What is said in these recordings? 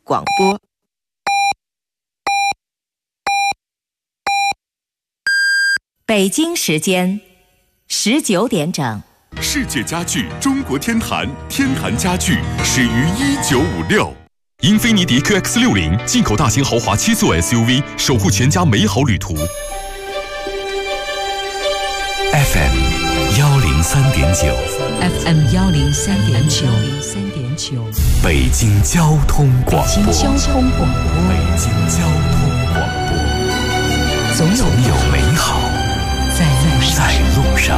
广播。北京时间19点整。 世界家具中国天坛，天坛家具始于1956。英菲尼迪 QX60 进口大型豪华7座 SUV， 守护全家美好旅途。FM 103.9 FM 103.9 北京交通广播。 北京交通广播，总有美好在路上。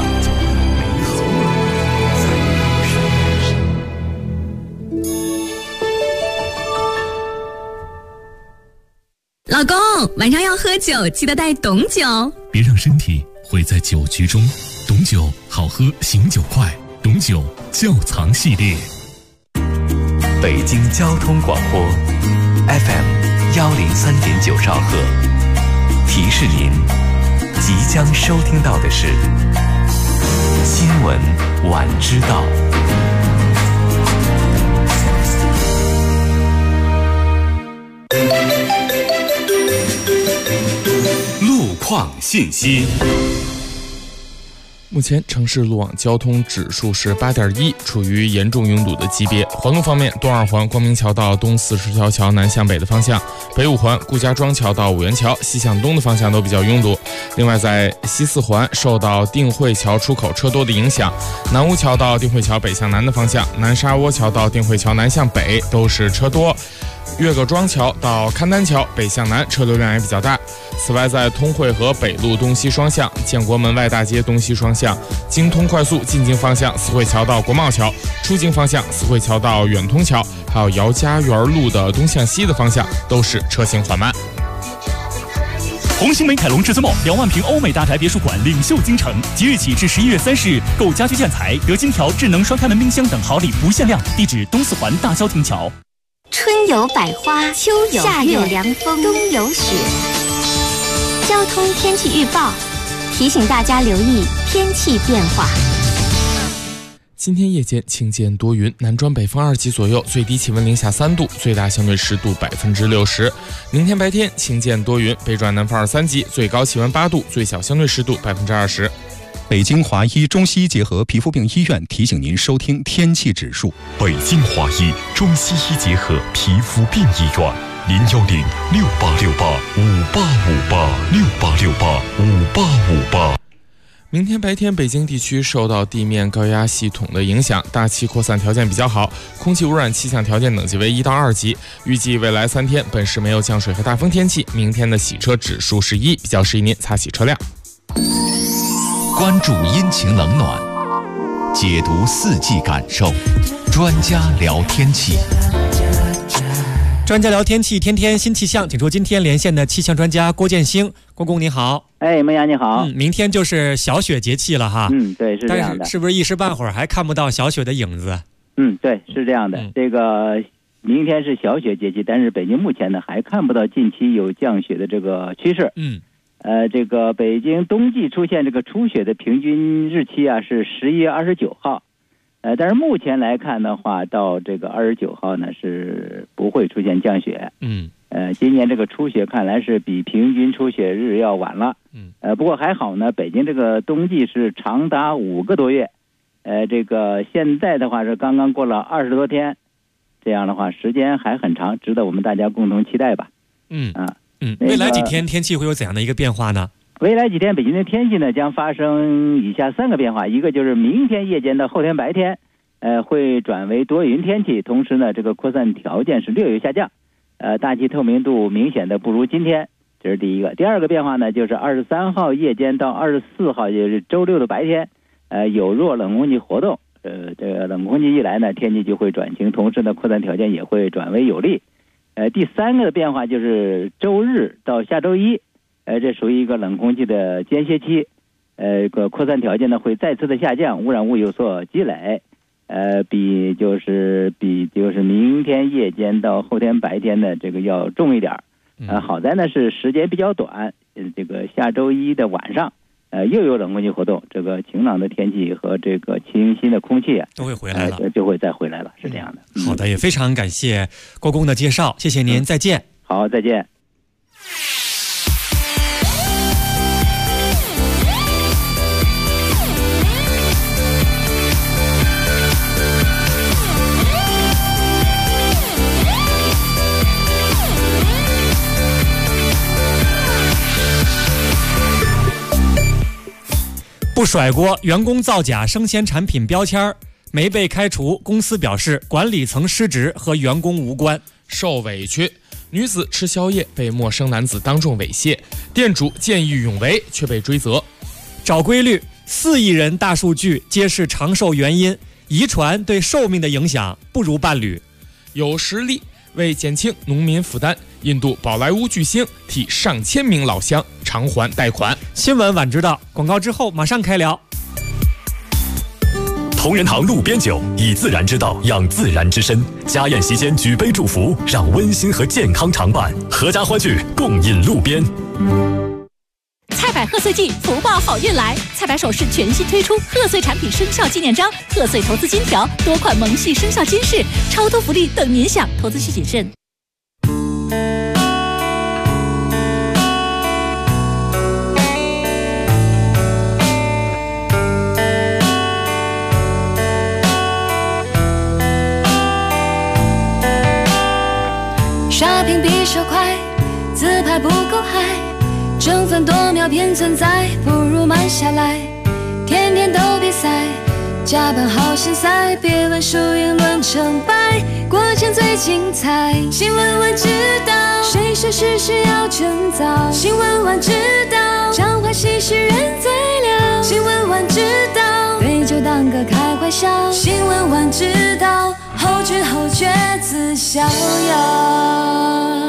老公，晚上要喝酒，记得带董酒。 别让身体毁在酒局中。董酒好喝，醒酒快。董酒窖藏系列。 北京交通广播 FM 103.9兆赫。提示您，即将收听到的是新闻晚知道。路况信息。 目前城市路网交通指数是8.1，处于严重拥堵的级别。环路方面，东二环光明桥到东40条桥南向北的方向，北五环顾家庄桥到五元桥西向东的方向都比较拥堵。另外，在西四环受到定慧桥出口车多的影响，南坞桥到定慧桥北向南的方向，南沙窝桥到定慧桥南向北都是车多。岳各庄桥到勘丹桥北向南车流量也比较大。此外，在通惠河北路东西双向、建国门外大街东西双向、京通快速进京方向四惠桥到国贸桥，出京方向四惠桥到远通桥，还有姚家园路的东向西的方向都是车行缓慢。 红星美凯龙至尊梦2万平欧美大宅别墅馆领袖京城，即日起至11月30日，购家居建材得金条、智能双开门冰箱等好礼不限量。地址东四环大萧亭桥。 春有百花，秋有夏有凉风，冬有雪。交通天气预报提醒大家留意天气变化。 今天夜间晴间多云，南转北风2级左右，最低气温零下3度，最大相对湿度60%。明天白天晴间多云，北转南风2、3级，最高气温8度，最小相对湿度20%。 北京华医中西医结合皮肤病医院提醒您收听天气指数。 北京华医中西医结合皮肤病医院，0106868585858，68685858。 明天白天，北京地区受到地面高压系统的影响，大气扩散条件比较好，空气污染气象条件等级为1到2级。预计未来3天，本市没有降水和大风天气。明天的洗车指数是1，比较适宜您擦洗车辆。 关注阴晴冷暖，解读四季感受，专家聊天气。 专家聊天气，天天新气象，请出今天连线的气象专家郭建兴。郭公你好。 孟阳你好。 明天就是小雪节气了哈。 对，是这样的。 但是是不是一时半会儿还看不到小雪的影子？ 对，是这样的。这个明天是小雪节气，但是北京目前呢还看不到近期有降雪的这个趋势。这个北京冬季出现这个初雪的平均日期啊是11月29号，但是目前来看的话，到这个29号呢是不会出现降雪。今年这个初雪看来是比平均初雪日要晚了。不过还好呢，北京这个冬季是长达5个多月，这个现在的话是刚刚过了20多天，这样的话时间还很长，值得我们大家共同期待吧。 未来几天天气会有怎样的一个变化呢？ 未来几天北京的天气呢将发生以下3个变化，一个就是明天夜间到后天白天，会转为多云天气，同时呢这个扩散条件是略有下降，大气透明度明显的不如今天，这是第一个。第二个变化呢就是23号夜间到24号也是周六的白天，有弱冷空气活动，这个冷空气一来呢天气就会转晴，同时呢扩散条件也会转为有利。第3个的变化就是周日到下周一，这属于一个冷空气的间歇期，扩散条件呢会再次的下降，污染物有所积累，比就是明天夜间到后天白天的这个要重一点。好在呢是时间比较短，这个下周一的晚上， 又有冷空气活动，这个晴朗的天气和这个清新的空气都会回来了， 就会再回来了，是这样的。 好的，也非常感谢郭工的介绍，谢谢您，再见。 好，再见。 不甩锅，员工造假生鲜产品标签没被开除，公司表示管理层失职和员工无关。 受委屈，女子吃宵夜被陌生男子当众猥亵，店主见义勇为却被追责。 找规律，4亿人大数据揭示长寿原因，遗传对寿命的影响不如伴侣。 有实力，为减轻农民负担，印度宝莱坞巨星替上千名老乡偿还贷款。 新闻晚知道，广告之后马上开聊。 同仁堂路边酒，以自然之道养自然之身。家宴席间举杯祝福，让温馨和健康常伴。阖家欢聚，共饮路边。 菜百贺岁季，福报好运来！菜百首饰全新推出贺岁产品生肖纪念章、贺岁投资金条，多款萌系生肖金饰，超多福利等您享，投资需谨慎。 刷屏比手快，自拍不够嗨，争分夺秒偏存在，不如慢下来。天天都比赛，加班好心塞，别问输赢论成败，过程最精彩。新闻晚知道，谁说事事要趁早？新闻晚知道，常欢喜是人最了。新闻晚知道，对酒当歌开怀笑。新闻晚知道，后知后觉自逍遥。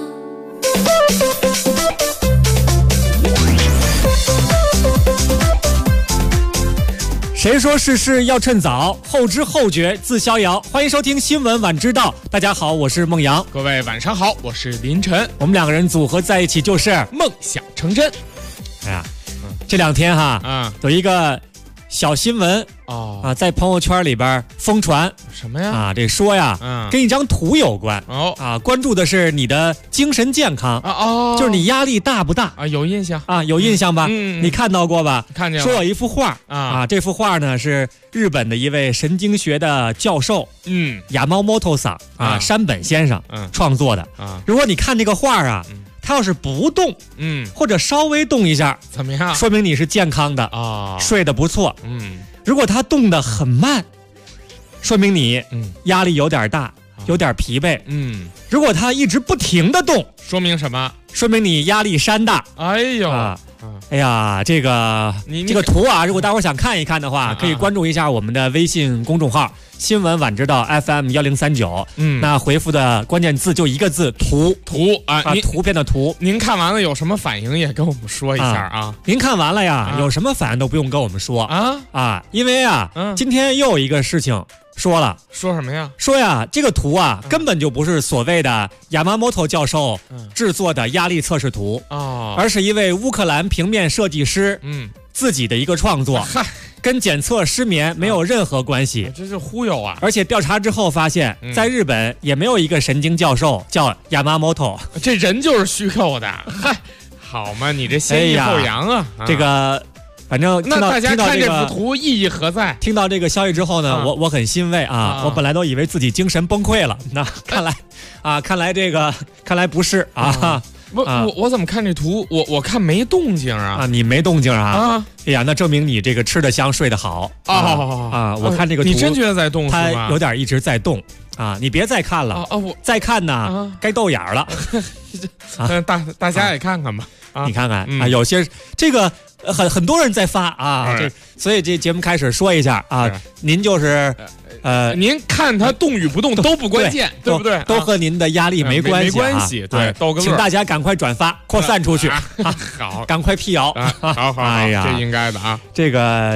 谁说事事要趁早？后知后觉自逍遥。欢迎收听新闻晚知道。大家好，我是孟阳。 各位晚上好，我是林晨。 我们2个人组合在一起就是梦想成真。 哎呀，这2天哈，有一个小新闻在朋友圈里边疯传。 什么呀？ 这说呀，跟一张图有关。关注的是你的精神健康。就是你压力大不大？ 有印象有印象吧？你看到过吧？ 看见了。 说有一幅画这幅画呢是日本的一位神经学的教授，亚毛摩托桑山本先生创作的。如果你看这个画它要是不动，或者稍微动一下， 怎么样？ 说明你是健康的睡得不错。如果它动得很慢，说明你压力有点大，有点疲惫。如果它一直不停地动， 说明什么？ 说明你压力山大。 哎呦哎呀，这个图如果大伙想看一看的话，可以关注一下我们的微信公众号新闻晚知道 FM1039。那回复的关键字就一个字图图片的图。 您看完了有什么反应也跟我们说一下您看完了呀，有什么反应都不用跟我们说因为今天又有一个事情说什么呀？ 说呀，这个图根本就不是所谓的亚麻摩托教授制作的压力测试图而是一位乌克兰平面设计师自己的一个创作，跟检测失眠没有任何关系。 这是忽悠啊！ 而且调查之后发现，在日本也没有一个神经教授叫亚麻摩托， 这人就是虚构的。好嘛，你这先抑后扬这个。反正那大家看这幅图意义何在？ 听到这个消息之后呢，我很欣慰我本来都以为自己精神崩溃了，那看来不是我怎么看这图？我看没动静你没动静哎呀，那证明你这个吃得香，睡得好我看这个图， 你真觉得在动？ 它有点一直在动你别再看了我再看呢该逗眼了。 大家也看看吧你看看有些这个。很多人在发所以这节目开始说一下您就是您看它动与不动都不关键，对不对？ 都和您的压力没关系，对，逗个乐。 请大家赶快转发扩散出去好， 赶快辟谣好， 哎呀， 这应该的这个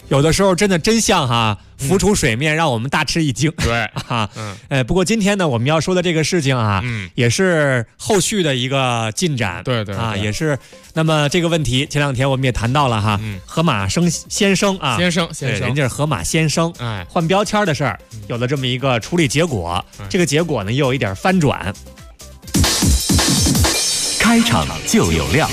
有的时候真像哈浮出水面，让我们大吃一惊。 对啊，不过今天呢，我们要说的这个事情啊，也是后续的一个进展。 对啊，也是。那么这个问题，前两天我们也谈到了哈，河马先生啊， 先生， 人家是河马先生，换标签的事儿，有了这么一个处理结果。这个结果呢，又有一点翻转。 开场就有料。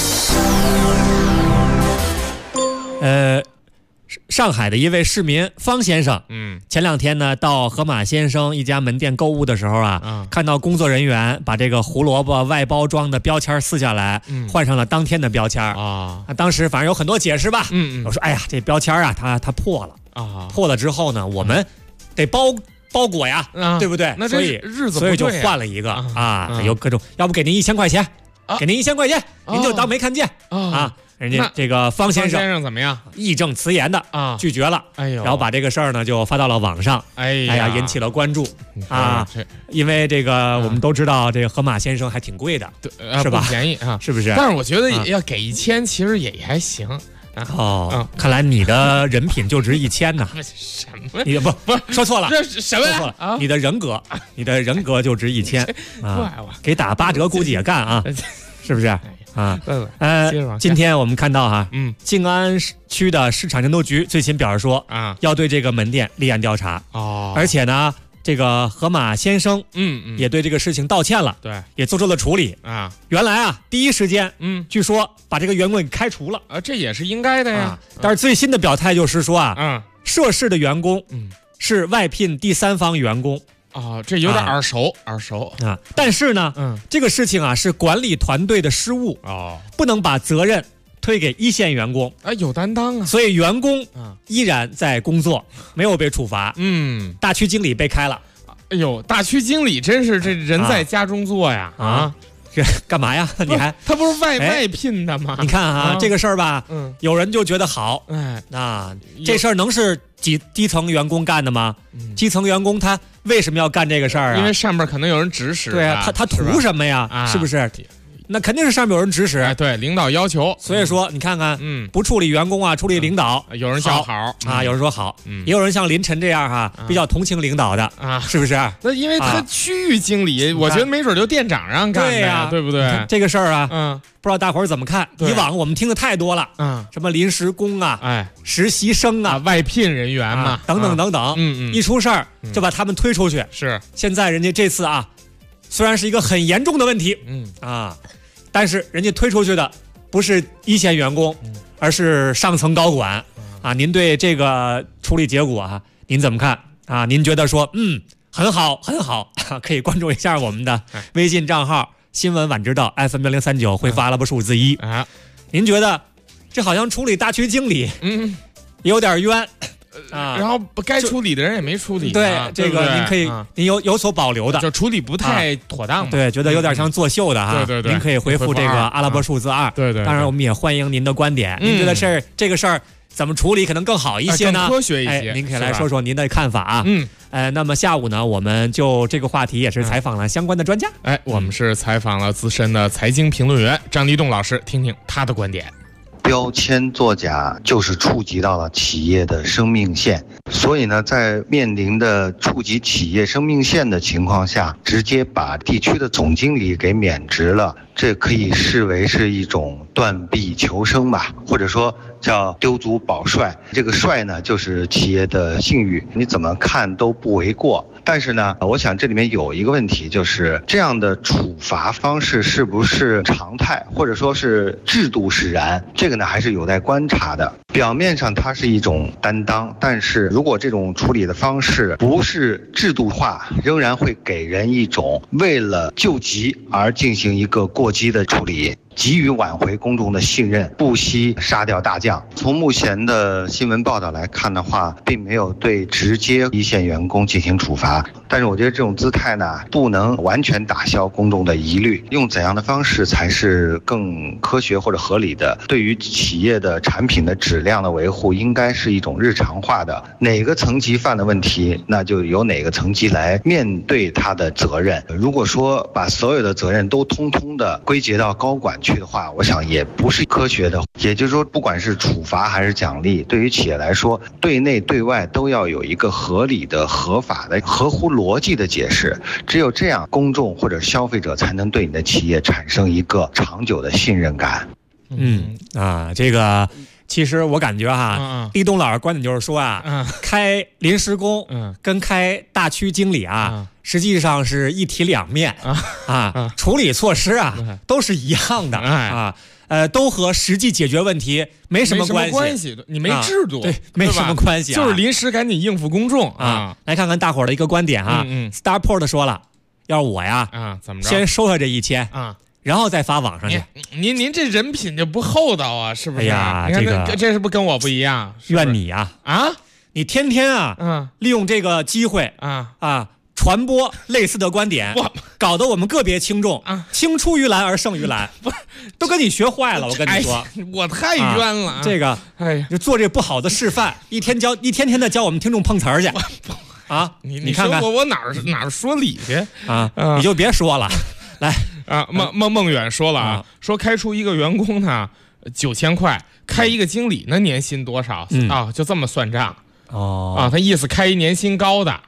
上海的一位市民方先生，前两天呢到河马先生一家门店购物的时候啊，看到工作人员把这个胡萝卜外包装的标签撕下来，换上了当天的标签啊。当时反正有很多解释吧，我说哎呀，这标签啊，它破了啊，破了之后呢，我们得包裹呀，对不对？ 那这日子不对， 所以就换了一个啊，有各种，要不给您1000块钱，给您1000块钱，您就当没看见啊。人家这个方先生怎么样？ 义正辞严的拒绝了，然后把这个事儿呢就发到了网上，哎呀，引起了关注啊。因为这个我们都知道，这个河马先生还挺贵的，是吧？ 不便宜啊， 是不是？ 但是我觉得要给1000，其实也还行。 看来你的人品就值1000呢。 什么？ 你不说错了， 这是什么呀？ 啊，你的人格就值1000啊，给打8折估计也干啊，是不是？啊，今天我们看到哈，静安区的市场监督局最新表示说啊，要对这个门店立案调查而且呢，这个河马先生也对这个事情道歉了， 对， 也做出了处理啊。原来啊，第一时间据说把这个员工给开除了这也是应该的呀。 但是最新的表态就是说啊，涉事的员工是外聘第三方员工。 这有点耳熟啊！但是呢，这个事情啊是管理团队的失误不能把责任推给一线员工有担当啊， 所以员工依然在工作，没有被处罚。大区经理被开了。 哎呦，大区经理真是这人在家中坐呀这干嘛呀？你还他不是外聘的吗？ 你看啊，这个事儿吧，有人就觉得好，这事儿能是基层员工干的吗？基层员工他为什么要干这个事儿啊？ 因为上面可能有人指使。 对啊，他图什么呀？是不是？那肯定是上面有人指使。 对，领导要求。 所以说，你看看，不处理员工啊，处理领导， 有人叫好啊，有人说好，也有人像林晨这样哈，比较同情领导的啊，是不是？ 那因为他区域经理，我觉得没准就店长让干的呀，对不对？ 这个事儿啊，不知道大伙儿怎么看？以往我们听的太多了，什么临时工啊，实习生啊， 外聘人员嘛， 等等等等，一出事儿就把他们推出去。 是， 现在人家这次啊，虽然是一个很严重的问题，但是人家推出去的不是一线员工，而是上层高管啊。您对这个处理结果啊，您怎么看啊？您觉得说很好很好，可以关注一下我们的微信账号新闻晚知道 FM1039，回发阿拉伯数字1啊。您觉得这好像处理大区经理有点冤然后该处理的人也没处理。 对，这个您可以您有所保留的， 就处理不太妥当。 对，觉得有点像作秀的哈。 对， 您可以回复这个阿拉伯数字2。 对， 当然我们也欢迎您的观点。您觉得这个事儿怎么处理可能更好一些呢？ 更科学一些。 您可以来说说您的看法啊。那么下午呢，我们就这个话题也是采访了相关的专家。 我们是采访了资深的财经评论员张立栋老师，听听他的观点。 标签作假就是触及到了企业的生命线，所以呢，在面临的触及企业生命线的情况下，直接把地区的总经理给免职了，这可以视为是一种断臂求生吧，或者说叫丢卒保帅。这个帅呢，就是企业的信誉，你怎么看都不为过。但是呢，我想这里面有一个问题，就是这样的处罚方式是不是常态，或者说是制度使然，这个呢还是有待观察的。表面上它是一种担当，但是如果这种处理的方式不是制度化，仍然会给人一种为了救急而进行一个过激的处理，急于挽回公众的信任，不惜杀掉大将。从目前的新闻报道来看的话，并没有对直接一线员工进行处罚，但是我觉得这种姿态呢，不能完全打消公众的疑虑。用怎样的方式才是更科学或者合理的？对于企业的产品的质量的维护，应该是一种日常化的，哪个层级犯的问题，那就由哪个层级来面对他的责任。如果说把所有的责任都通通的归结到高管去的话，我想也不是科学的。也就是说，不管是处罚还是奖励，对于企业来说，对内对外都要有一个合理的、合法的、合乎逻辑的解释。只有这样，公众或者消费者才能对你的企业产生一个长久的信任感。 这个其实我感觉哈，立东老师观点就是说啊，开临时工跟开大区经理啊，实际上是一体两面处理措施啊都是一样的都和实际解决问题没什么关系， 你没制度， 对，没什么关系就是临时赶紧应付公众啊。 来看看大伙儿的一个观点Starport 说了，要是我呀怎么着， 先收下这1000然后再发网上去。 您这人品就不厚道啊，是不是？ 哎呀， 这是不是跟我不一样？ 怨你啊！你天天利用这个机会传播类似的观点，搞得我们个别听众青出于蓝而胜于蓝，都跟你学坏了。我跟你说， 我太冤了。 这个，就做这不好的示范，一天天的教我们听众碰瓷儿去你看看我哪儿说理去你就别说了。来孟远说了说开除一个员工呢9000块，开一个经理呢年薪多少就这么算账他意思开一年薪高的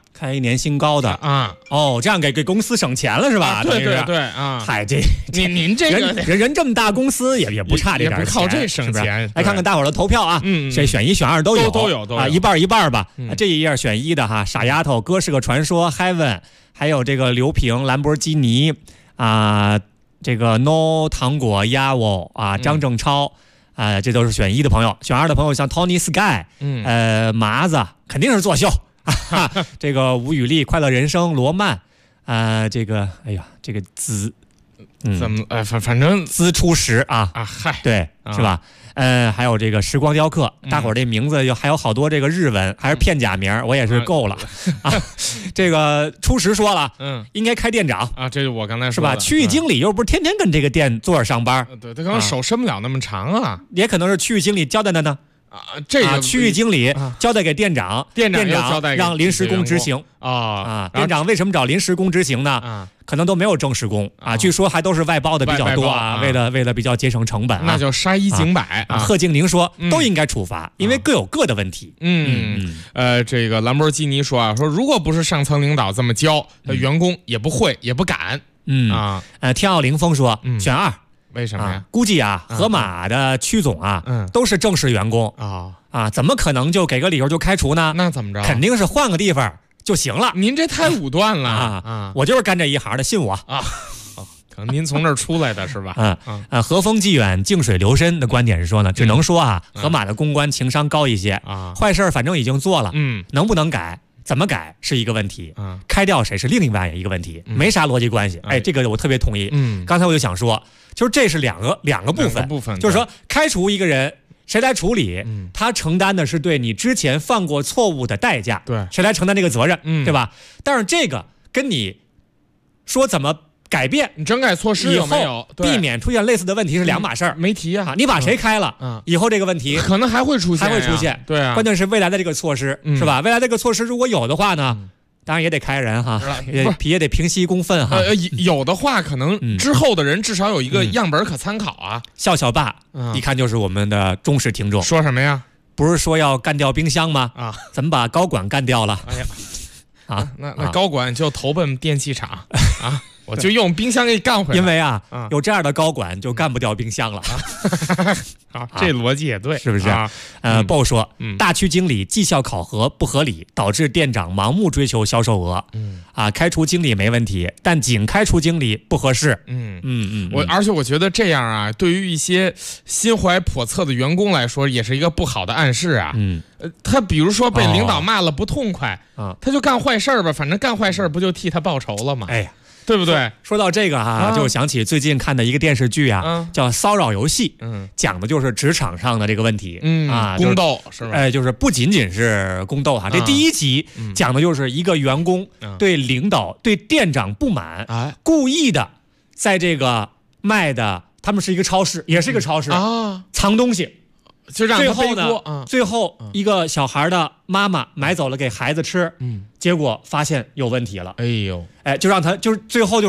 这样给公司省钱了是吧？ 对嗨，这您这个人这么大公司也不差这点钱， 也不靠这省钱。 来看看大伙儿的投票谁选1选2都有一半一半吧。这一页选1的傻丫头，歌是个传说 Heaven， 还有这个刘平兰博基尼这个 No 糖果鸭我张正超这都是选1的朋友。选2的朋友像 Tony Sky 麻子肯定是作秀这个吴雨丽快乐人生罗曼这个这个资怎么反正资初识嗨， 对是吧？还有这个时光雕刻，大伙儿这名字还有好多这个日文，还是片假名，我也是够了这个初识说了，应该开店长这是我刚才说的是吧？区域经理又不是天天跟这个店坐着上班， 对，他可能手伸不了那么长也可能是区域经理交代的呢。 这个区域经理交代给店长， 店长交代让临时工执行店长为什么找临时工执行呢？可能都没有正式工据说还都是外包的比较多为了比较节省成本那就杀一儆百贺静宁说都应该处罚，因为各有各的问题。 这个兰博基尼说说如果不是上层领导这么教，员工也不会也不敢。 天奥凌风说选2。 为什么呀？ 估计盒马的区总都是正式员工怎么可能就给个理由就开除呢？ 那怎么着？ 肯定是换个地方就行了。 您这太武断了我就是干这一行的，信我可能您从这儿出来的是吧？ 和风既远，静水流深的观点是说呢，只能说盒马的公关情商高一些坏事反正已经做了能不能改？怎么改是一个问题，开掉谁是另外一个问题，没啥逻辑关系。这个我特别同意。刚才我就想说，就是这是两个部分，就是说开除一个人，谁来处理？他承担的是对你之前犯过错误的代价， 对， 谁来承担这个责任，对吧？但是这个跟你说怎么改变你整改措施有没有避免出现类似的问题是两码事儿， 没提你把谁开了，以后这个问题可能还会出现，对关键是未来的这个措施是吧？未来这个措施如果有的话呢，当然也得开人也得平息公愤有的话可能之后的人至少有一个样本可参考笑爸一看就是我们的忠实听众。 说什么呀？ 不是说要干掉冰箱吗？怎么把高管干掉了？ 那高管就投奔电器厂我就用冰箱给干回来。 因为有这样的高管就干不掉冰箱了这逻辑也对， 是不是鲍说大区经理绩效考核不合理，导致店长盲目追求销售额开除经理没问题，但仅开除经理不合适。 而且我觉得这样对于一些心怀叵测的员工来说也是一个不好的暗示他比如说被领导骂了不痛快他就干坏事吧，反正干坏事不就替他报仇了吗？对不对？ 说到这个就想起最近看的一个电视剧叫《骚扰游戏》，讲的就是职场上的这个问题宫斗是吧？ 就是不仅仅是宫斗这第一集讲的就是一个员工对领导对店长不满故意的在这个卖的，他们是一个超市，也是一个超市藏东西， 就让他背锅。 最后一个小孩的妈妈买走了给孩子吃，结果发现有问题了。 哎呦， 就让他就是最后就是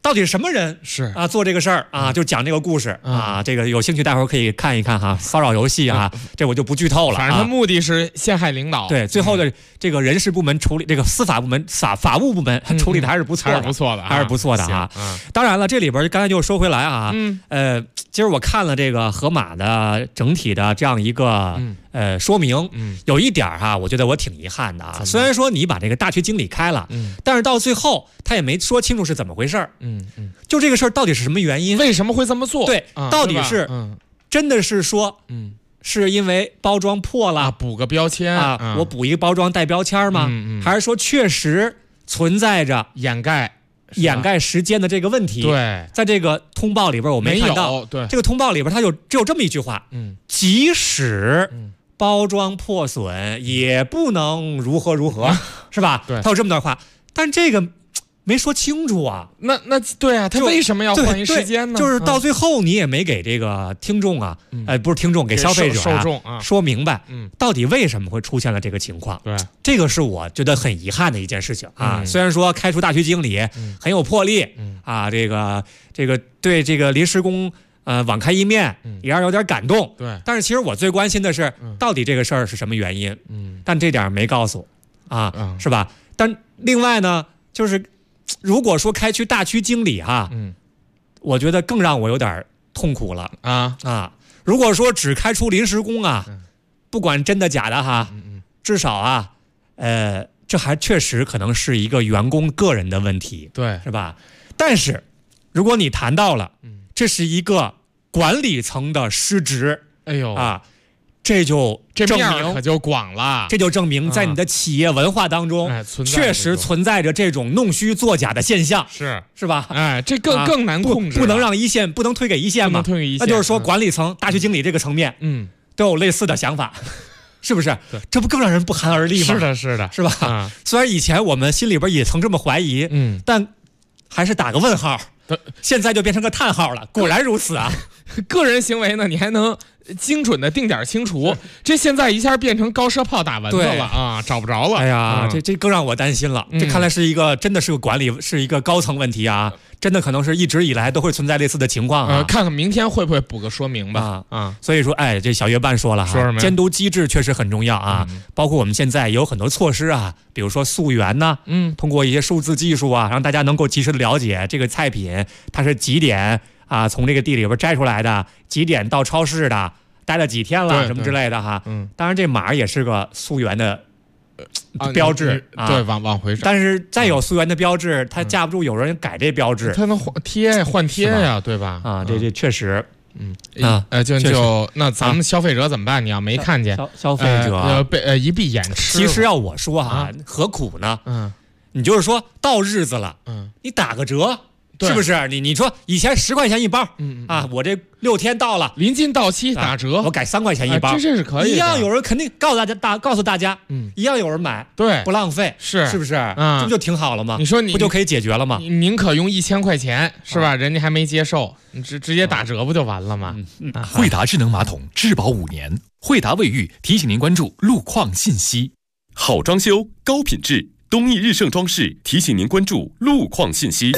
到底是什么人是啊做这个事儿啊？就讲这个故事啊，这个有兴趣待会儿可以看一看哈，骚扰游戏啊，这我就不剧透了。 反正他目的是陷害领导。 对，最后的这个人事部门处理，这个司法部门、法务部门处理的还是不错的，还是不错的啊。当然了，这里边刚才就说回来啊，今儿我看了这个河马的整体的这样一个说明，有一点哈，我觉得我挺遗憾的啊。虽然说你把这个大区经理开了，但是到最后他也没说清楚是怎么回事儿。就这个事儿到底是什么原因？ 为什么会这么做？ 对，到底是真的是说，是因为包装破了， 补个标签啊，我补一个包装带标签吗？还是说确实存在着掩盖时间的这个问题？ 对， 在这个通报里边我没看到。 对， 这个通报里边它只有这么一句话，即使包装破损，也不能如何，是吧？ 对， 它有这么段话，但这个没说清楚啊。 那对啊，他为什么要换一时间呢？ 就是到最后你也没给这个听众啊，不是听众，给消费者受众啊说明白，到底为什么会出现了这个情况？ 对， 这个是我觉得很遗憾的一件事情啊。虽然说开除大区经理很有魄力啊，这个对这个临时工网开一面也让人有点感动。 对， 但是其实我最关心的是，到底这个事儿是什么原因？但这点没告诉啊，是吧？但另外呢，就是如果说开去大区经理哈，我觉得更让我有点痛苦了啊！如果说只开出临时工啊，不管真的假的哈，至少啊，这还确实可能是一个员工个人的问题， 对， 是吧？但是如果你谈到了，这是一个管理层的失职， 哎呦啊！这证明可就广了， 这就证明在你的企业文化当中，确实存在着这种弄虚作假的现象，是吧？ 哎，这更难控制， 不能让一线，不能推给一线嘛？那就是说，管理层、大区经理这个层面，都有类似的想法，是不是？这不更让人不寒而栗吗？ 是的， 是吧？虽然以前我们心里边也曾这么怀疑，但还是打个问号。现在就变成个叹号了，果然如此啊！ 个人行为呢，你还能精准的定点清除，这现在一下变成高射炮打蚊子了啊，找不着了。 哎呀，这更让我担心了。这看来是一个真的是个管理，是一个高层问题啊！真的可能是一直以来都会存在类似的情况啊。 看看明天会不会补个说明吧。 所以说，哎，这小月半说了哈， 说什么？ 监督机制确实很重要啊，包括我们现在有很多措施啊，比如说溯源呢，通过一些数字技术啊，让大家能够及时的了解这个菜品它是几点啊从这个地里边摘出来的，几点到超市的，待了几天了什么之类的哈。当然这码也是个溯源的标志啊， 对，往回找。 但是再有溯源的标志，它架不住有人改这标志， 它能换贴呀，对吧？ 啊，这确实。 那咱们消费者怎么办？你要没看见， 消费者一闭眼吃。 其实要我说哈，何苦呢？你就是说到日子了，你打个折，是不是？你说以前10块钱一包，啊，我这6天到了， 临近到期打折， 我改3块钱一包， 这是可以的。 一样有人肯定告诉大家，一样有人买， 对， 不浪费，是不是？这不就挺好了吗？ 你说你不就可以解决了吗？ 宁可用1000块钱，是吧？人家还没接受，你直接打折不就完了吗？ 惠达智能马桶质保5年，惠达卫浴提醒您关注路况信息。 好装修，高品质，东义日盛装饰提醒您关注路况信息。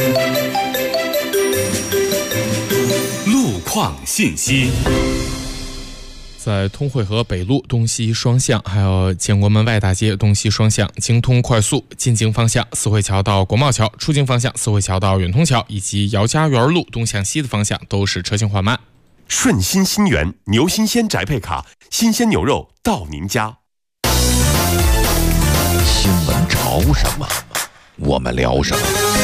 路况信息。 在通惠河北路东西双向，还有建国门外大街东西双向，京通快速进京方向四惠桥到国贸桥，出京方向四惠桥到远通桥，以及姚家园路东向西的方向都是车行缓慢。 顺心新源牛新鲜宅配卡，新鲜牛肉到您家。 新闻潮什么，我们聊什么。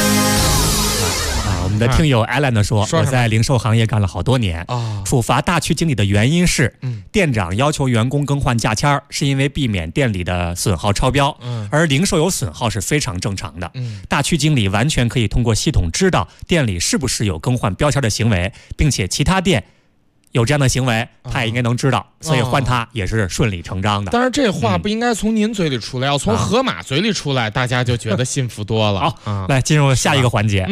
我们的听友 Alan 说，我在零售行业干了好多年，处罚大区经理的原因是，店长要求员工更换价签，是因为避免店里的损耗超标，而零售有损耗是非常正常的。大区经理完全可以通过系统知道店里是不是有更换标签的行为，并且其他店有这样的行为，他也应该能知道，所以换他也是顺理成章的。 当然，这话不应该从您嘴里出来，要从河马嘴里出来，大家就觉得幸福多了。 好，来进入下一个环节。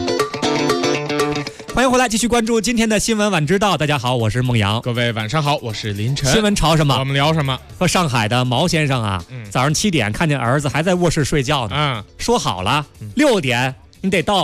欢迎回来，继续关注今天的新闻晚知道。大家好，我是孟阳。 各位晚上好，我是林晨。 新闻潮什么？ 我们聊什么？ 说上海的毛先生啊，早上7点看见儿子还在卧室睡觉呢，说好了6点你得到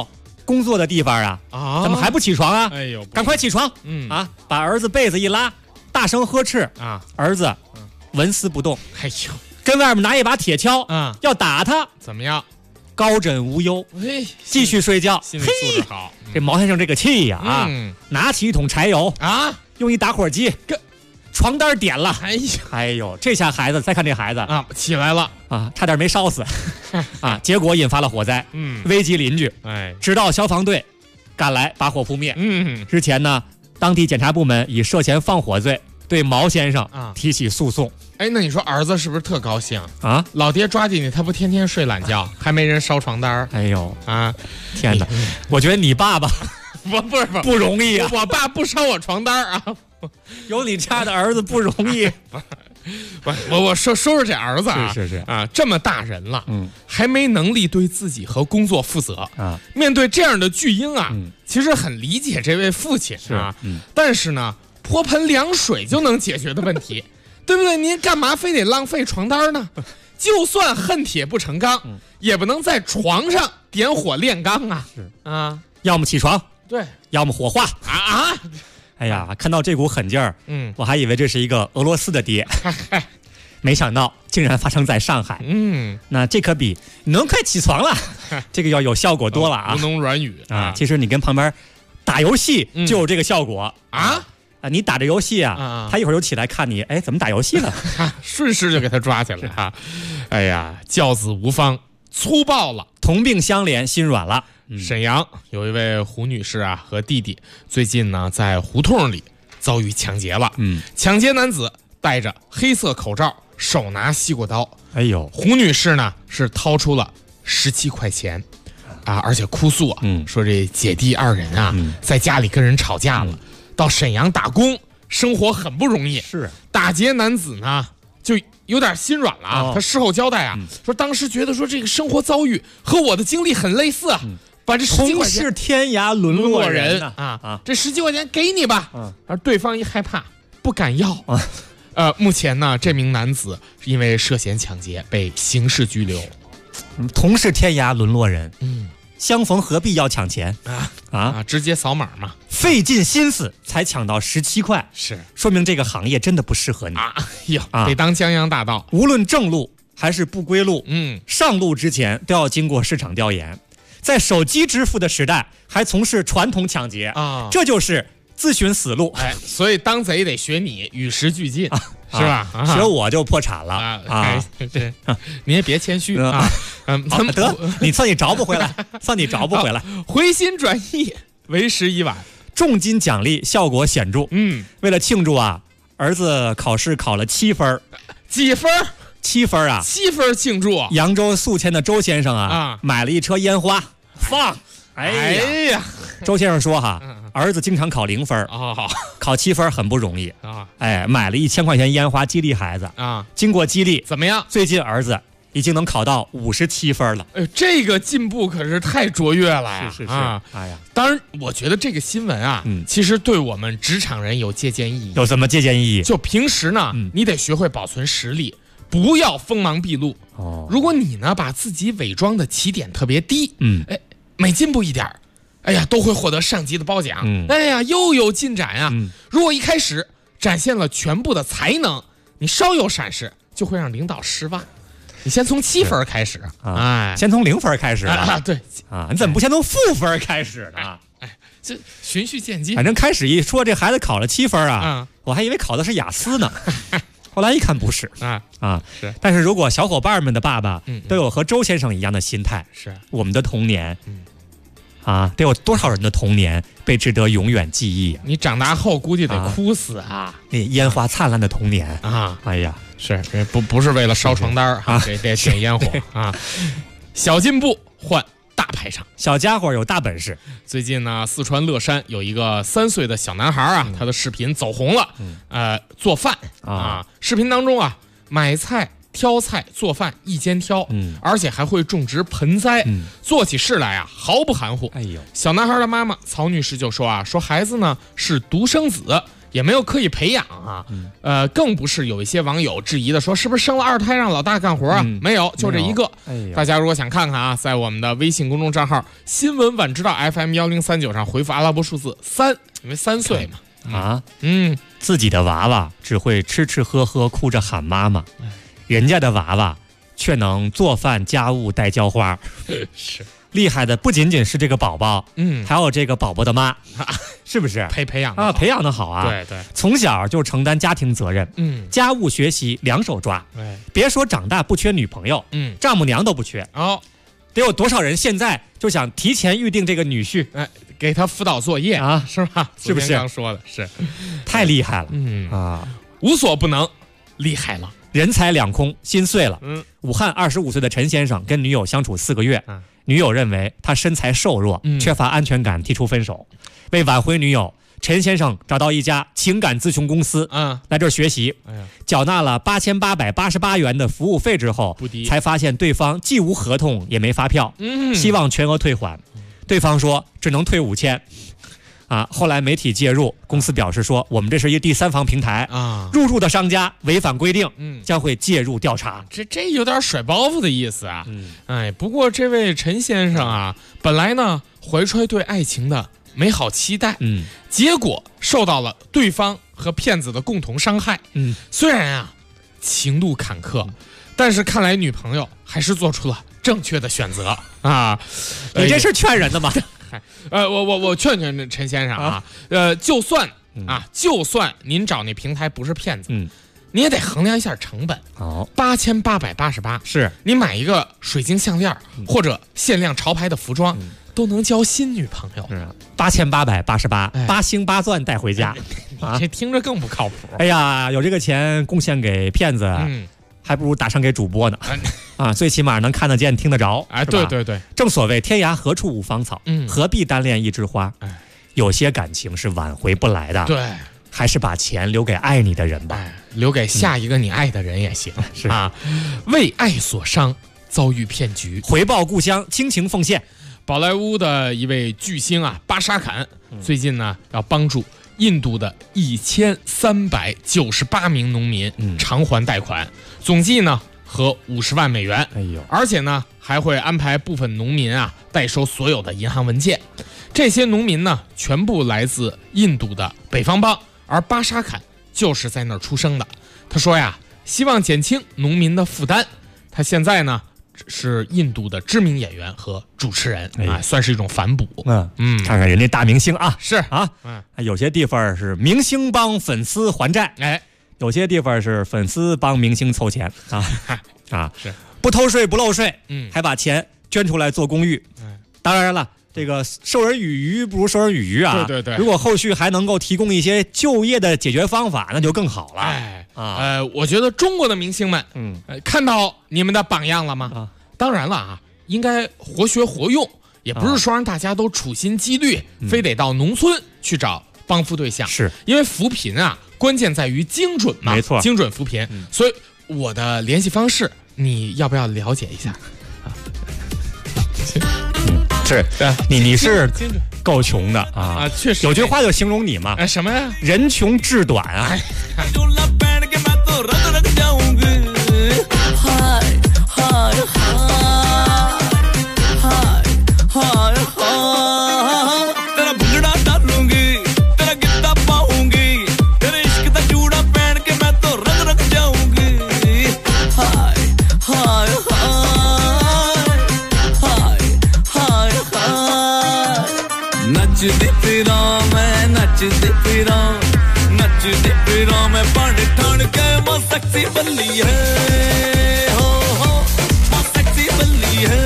工作的地方啊，怎么还不起床啊？ 哎呦， 赶快起床！把儿子被子一拉，大声呵斥啊！儿子纹丝不动。 哎呦， 跟外面拿一把铁锹要打他， 怎么样？ 高枕无忧，继续睡觉。 心理素质好。 这毛先生这个气呀拿起一桶柴油用一打火机床单点了。哎呦，这下孩子再看这孩子起来了差点没烧死结果引发了火灾，危及邻居。直到消防队赶来把火扑灭。之前呢，当地检察部门以涉嫌放火罪对毛先生提起诉讼。 那你说儿子是不是特高兴啊？老爹抓紧你，他不天天睡懒觉，还没人烧床单？ 哎呦天哪！我觉得你爸爸不容易啊！ 我爸不烧我床单啊！ 有你这样的儿子不容易。 我说这儿子是这么大人了，还没能力对自己和工作负责面对这样的巨婴其实很理解这位父亲但是呢，泼盆凉水就能解决的问题。对不对？您干嘛非得浪费床单呢？就算恨铁不成钢，也不能在床上点火炼钢要么起床， 对， 要么火化哎呀，看到这股狠劲儿，我还以为这是一个俄罗斯的爹，没想到竟然发生在上海。那这可比你能快起床了这个要有效果多了吴侬软语其实你跟旁边打游戏就有这个效果你打着游戏他一会儿就起来看你，怎么打游戏了？ 顺势就给他抓起来哎呀，教子无方，粗暴了， 同病相怜，心软了。 沈阳有一位胡女士和弟弟最近呢在胡同里遭遇抢劫了。抢劫男子戴着黑色口罩，手拿西瓜刀。 哎呦， 胡女士呢是掏出了17块钱而且哭诉说这姐弟二人在家里跟人吵架了。到沈阳打工，生活很不容易。 是打劫男子呢，就有点心软了他事后交代说当时觉得说这个生活遭遇和我的经历很类似把这17块钱， 同是天涯沦落人这17块钱给你吧。而对方一害怕，不敢要目前呢，这名男子因为涉嫌抢劫被刑事拘留。 同是天涯沦落人，相逢何必要抢钱直接扫码嘛， 费尽心思才抢到17块， 是说明这个行业真的不适合你得当江洋大盗。 无论正路还是不归路，上路之前都要经过市场调研。在手机支付的时代，还从事传统抢劫这就是自寻死路。 所以当贼得学你，与时俱进是吧？ 学我就破产了你也别谦虚得你算你找不回来，算你找不回来。 回心转意，为时已晚。 重金奖励效果显著。为了庆祝儿子考试考了7分。 几分 ？7分 7分庆祝。 扬州宿迁的周先生买了一车烟花放。哎呀，周先生说儿子经常考0分考7分很不容易买了1000块钱烟花激励孩子经过激励怎么样？ 最近儿子已经能考到57分了。 这个进步可是太卓越了呀！ 是哎呀， 当然，我觉得这个新闻其实对我们职场人有借鉴意义。 有什么借鉴意义？ 就平时呢，你得学会保存实力，不要锋芒毕露。如果你呢把自己伪装的起点特别低，每进步一点，都会获得上级的褒奖。又有进展如果一开始展现了全部的才能，你稍有闪失，就会让领导失望。你先从7分开始先从0分开始对你怎么不先从负分开始呢？ 这循序渐进。 反正开始一说这孩子考了7分我还以为考的是雅思呢。后来一看不是是。 但是如果小伙伴们的爸爸都有和周先生一样的心态， 是我们的童年得有多少人的童年被值得永远记忆你长大后估计得哭死那烟花灿烂的童年哎呀， 是不是为了烧床单得点烟火小进步换大排场， 小家伙有大本事。 最近呢，四川乐山有一个3岁的小男孩他的视频走红了。做饭视频当中买菜挑菜做饭一肩挑，而且还会种植盆栽，做起事来毫不含糊。 哎呦， 小男孩的妈妈曹女士就说说孩子呢是独生子， 也没有刻意培养啊，更不是有一些网友质疑的说是不是生了2胎让老大干活啊？没有，就这一个。大家如果想看看啊，在我们的微信公众账号新闻晚知道 FM1039上回复阿拉伯数字3，因为3岁嘛。 自己的娃娃只会吃吃喝喝哭着喊妈妈，人家的娃娃却能做饭家务带浇花。 是厉害的不仅仅是这个宝宝，还有这个宝宝的妈，是不是？ 培养啊，培养的好啊。 对， 从小就承担家庭责任，家务学习2手抓。别说长大不缺女朋友，丈母娘都不缺。得有多少人现在就想提前预定这个女婿， 给他辅导作业啊，是吧？ 是不是？ 刚说的是， 太厉害了， 无所不能，厉害了， 人财两空，心碎了。武汉25岁的陈先生跟女友相处4个月，女友认为他身材瘦弱，缺乏安全感，提出分手。为挽回女友，陈先生找到一家情感咨询公司，来这儿学习。缴纳了8888元的服务费之后，才发现对方既无合同也没发票，希望全额退还。对方说只能退5000。后来媒体介入，公司表示说我们这是一第三方平台入驻的商家违反规定，将会介入调查。 这有点甩包袱的意思啊。不过这位陈先生啊，本来呢怀揣对爱情的美好期待，结果受到了对方和骗子的共同伤害。虽然啊情路坎坷，但是看来女朋友还是做出了正确的选择啊。 你这是劝人的吗？ 我劝陈先生啊，就算您找那平台不是骗子，你也得衡量一下成本。8888 是你买一个水晶项链或者限量潮牌的服装，都能交新女朋友。 8888，8星8钻带回家。 这听着更不靠谱。 哎呀，有这个钱贡献给骗子，还不如打赏给主播呢。最起码能看得见听得着。 对， 正所谓天涯何处无芳草，何必单恋一枝花。有些感情是挽回不来的， 对， 还是把钱留给爱你的人吧， 留给下一个你爱的人也行。是啊，为爱所伤，遭遇骗局， 回报故乡，倾情奉献。 宝莱坞的一位巨星啊，巴沙坎，最近呢要帮助印度的1398名农民偿还贷款，总计呢和50万美元。而且呢还会安排部分农民啊代收所有的银行文件。这些农民呢全部来自印度的北方邦，而巴沙坎就是在那儿出生的。他说呀，希望减轻农民的负担。他现在呢是印度的知名演员和主持人，算是一种反哺。 看看人家大明星啊， 是啊， 有些地方是明星帮粉丝还债，有些地方是粉丝帮明星凑钱是不偷税不漏税，还把钱捐出来做公益。当然了，这个授人以鱼不如授人以渔啊。 对， 如果后续还能够提供一些就业的解决方法，那就更好了。 我觉得中国的明星们，看到你们的榜样了吗？当然了啊，应该活学活用，也不是说让大家都处心积虑，非得到农村去找帮扶对象。 是因为扶贫啊，关键在于精准嘛， 没错， 精准扶贫。所以我的联系方式，你要不要了解一下？ 是，你是够穷的啊， 确实。 有句话就形容你嘛， 什么呀？ 人穷志短啊。 नचदे फिरा मैं नचदे फिरा नचदे फिरा मैं पढ़ ठण के वो सेक्सी बल्ली है हो वो सेक्सी बल्ली है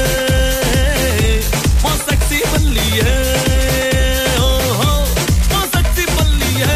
वो सेक्सी बल्ली है हो वो सेक्सी बल्ली है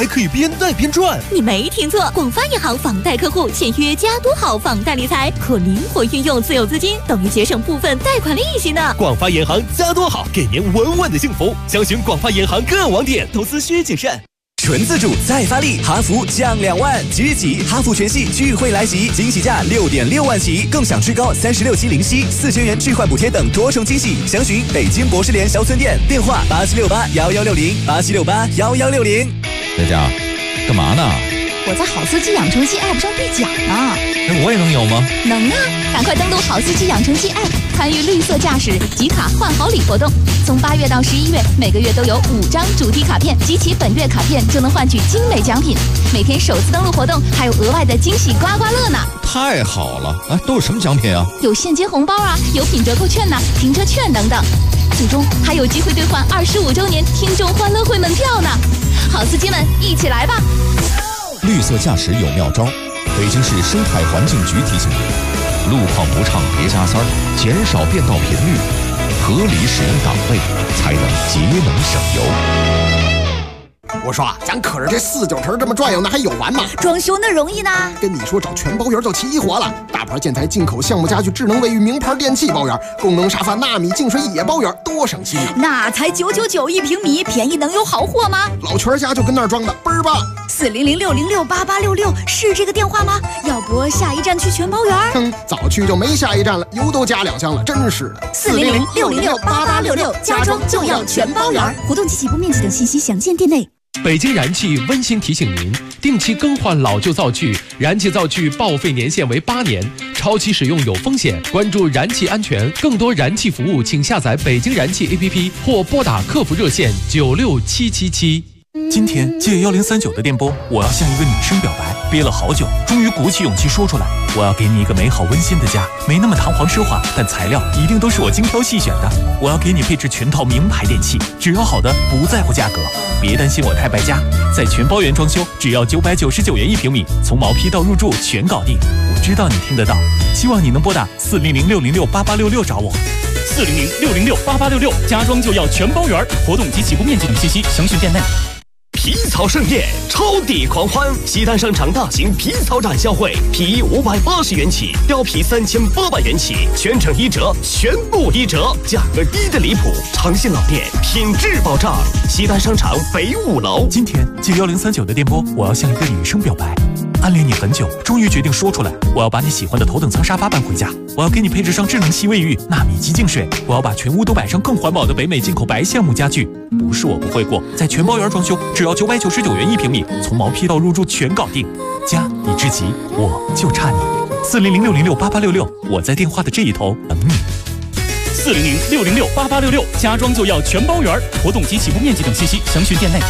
还可以边贷边赚。 你没听错，广发银行房贷客户签约加多好房贷理财，可灵活运用自有资金，等于节省部分贷款利息呢。 广发银行加多好，给您稳稳的幸福。详询广发银行各网点，投资需谨慎。 纯自主再发力，哈弗降2万，即日起哈弗全系钜惠来袭，惊喜价6.6万起，更享最高36期零息，4000元置换补贴等多重惊喜。详询北京博士联小村店，电话87681160，87681160。 在家干嘛呢？ 我在好司机养成系 App 上兑奖呢。 我也能有吗？ 能啊！赶快登录好司机养成系 App， 参与绿色驾驶集卡换好礼活动。从8月到11月，每个月都有5张主题卡片，集齐本月卡片就能换取精美奖品。每天首次登录活动还有额外的惊喜刮刮乐呢！ 太好了！啊，都有什么奖品啊？ 有现金红包啊，有品折扣券呐、停车券等等。最终还有机会兑换25周年听众欢乐会门票呢！好司机们，一起来吧！ 绿色驾驶有妙招，北京市生态环境局提醒您：路况不畅别加塞儿，减少变道频率，合理使用档位，才能节能省油。 我说啊，咱可是这4、9城这么转悠，那还有完吗？ 装修那容易呢？ 跟你说，找全包圆就齐活了。大牌建材、进口项目家具、智能卫浴、名牌电器包圆，功能沙发、纳米净水也包圆，多省心啊！ 那才999一平米，便宜能有好货吗？ 老全家就跟那儿装的，倍儿棒！400-606-8866是这个电话吗？ 要不下一站去全包圆？ 早去就没下一站了，油都加2箱了，真是的。 400-606-8866，家装就要全包圆。活动及起步面积等信息详见店内。 北京燃气温馨提醒您：定期更换老旧灶具，燃气灶具报废年限为8年，超期使用有风险。关注燃气安全，更多燃气服务，请下载北京燃气 APP 或拨打客服热线96777。 今天借1039的电波，我要向一个女生表白，憋了好久，终于鼓起勇气说出来。我要给你一个美好温馨的家，没那么堂皇奢华，但材料一定都是我精挑细选的。我要给你配置全套名牌电器，只要好的，不在乎价格。别担心我太败家，在全包圆装修，只要999元1平米，从毛坯到入住全搞定。我知道你听得到，希望你能拨打400-606-8866找我。 400-606-8866，家装就要全包圆。活动及起步面积等信息详询店内。 皮草盛宴，超抵狂欢！西单商场大型皮草展销会，皮衣580元起，貂皮3800元起，全程1折，全部1折，价格低得离谱。诚信老店，品质保障。西单商场北5楼。 今天借1039的电波，我要向一个女生表白。暗恋你很久，终于决定说出来。我要把你喜欢的头等舱沙发搬回家，我要给你配置上智能吸卫浴、纳米机净水，我要把全屋都摆上更环保的北美进口白橡木家具。不是我不会过，在全包圆装修，只要999元1平米，从毛坯到入住全搞定。家已至齐，我就差你。400-606-8866，我在电话的这一头等你。400-606-8866，家装就要全包圆。活动及起步面积等信息详询店内。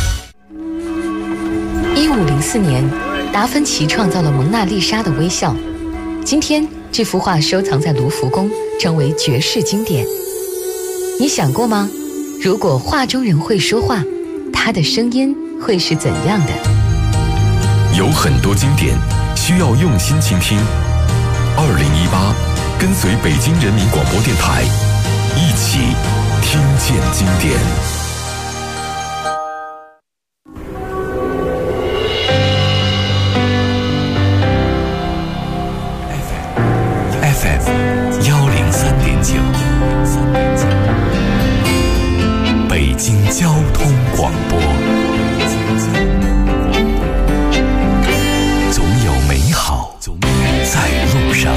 1504年，达芬奇创造了蒙娜丽莎的微笑。今天，这幅画收藏在卢浮宫，成为绝世经典。你想过吗？如果画中人会说话，他的声音会是怎样的？ 有很多经典需要用心倾听。2018，跟随北京人民广播电台，一起听见经典。 FM 103.9，北京交通广播，总有美好在路上。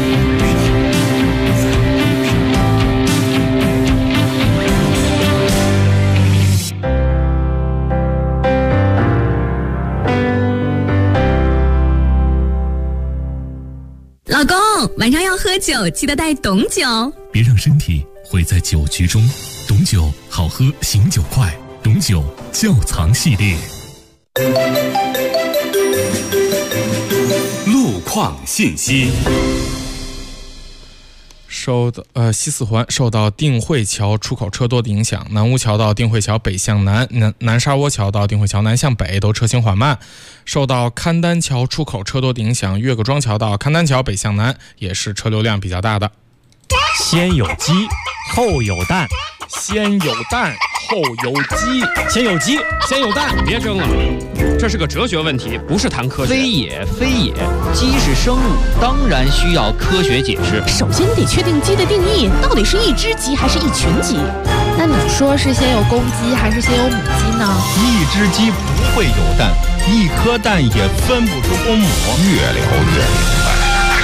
老公，晚上要喝酒，记得带董酒， 别让身体毁在酒局中。董酒好喝，醒酒快。董酒窖藏系列。 路况信息。 西四环受到定慧桥出口车多的影响，南吴桥到定慧桥北向南，南沙窝桥到定慧桥南向北都车行缓慢。受到勘丹桥出口车多的影响，岳各庄桥到勘丹桥北向南也是车流量比较大的。 先有鸡，后有蛋，先有蛋， 后有鸡， 先有鸡， 先有蛋。 别争了，这是个哲学问题，不是谈科学。 非也，非也，鸡是生物，当然需要科学解释。 首先得确定鸡的定义，到底是一只鸡还是一群鸡？ 那你说是先有公鸡还是先有母鸡呢？ 一只鸡不会有蛋，一颗蛋也分不出公母。 越聊越明白。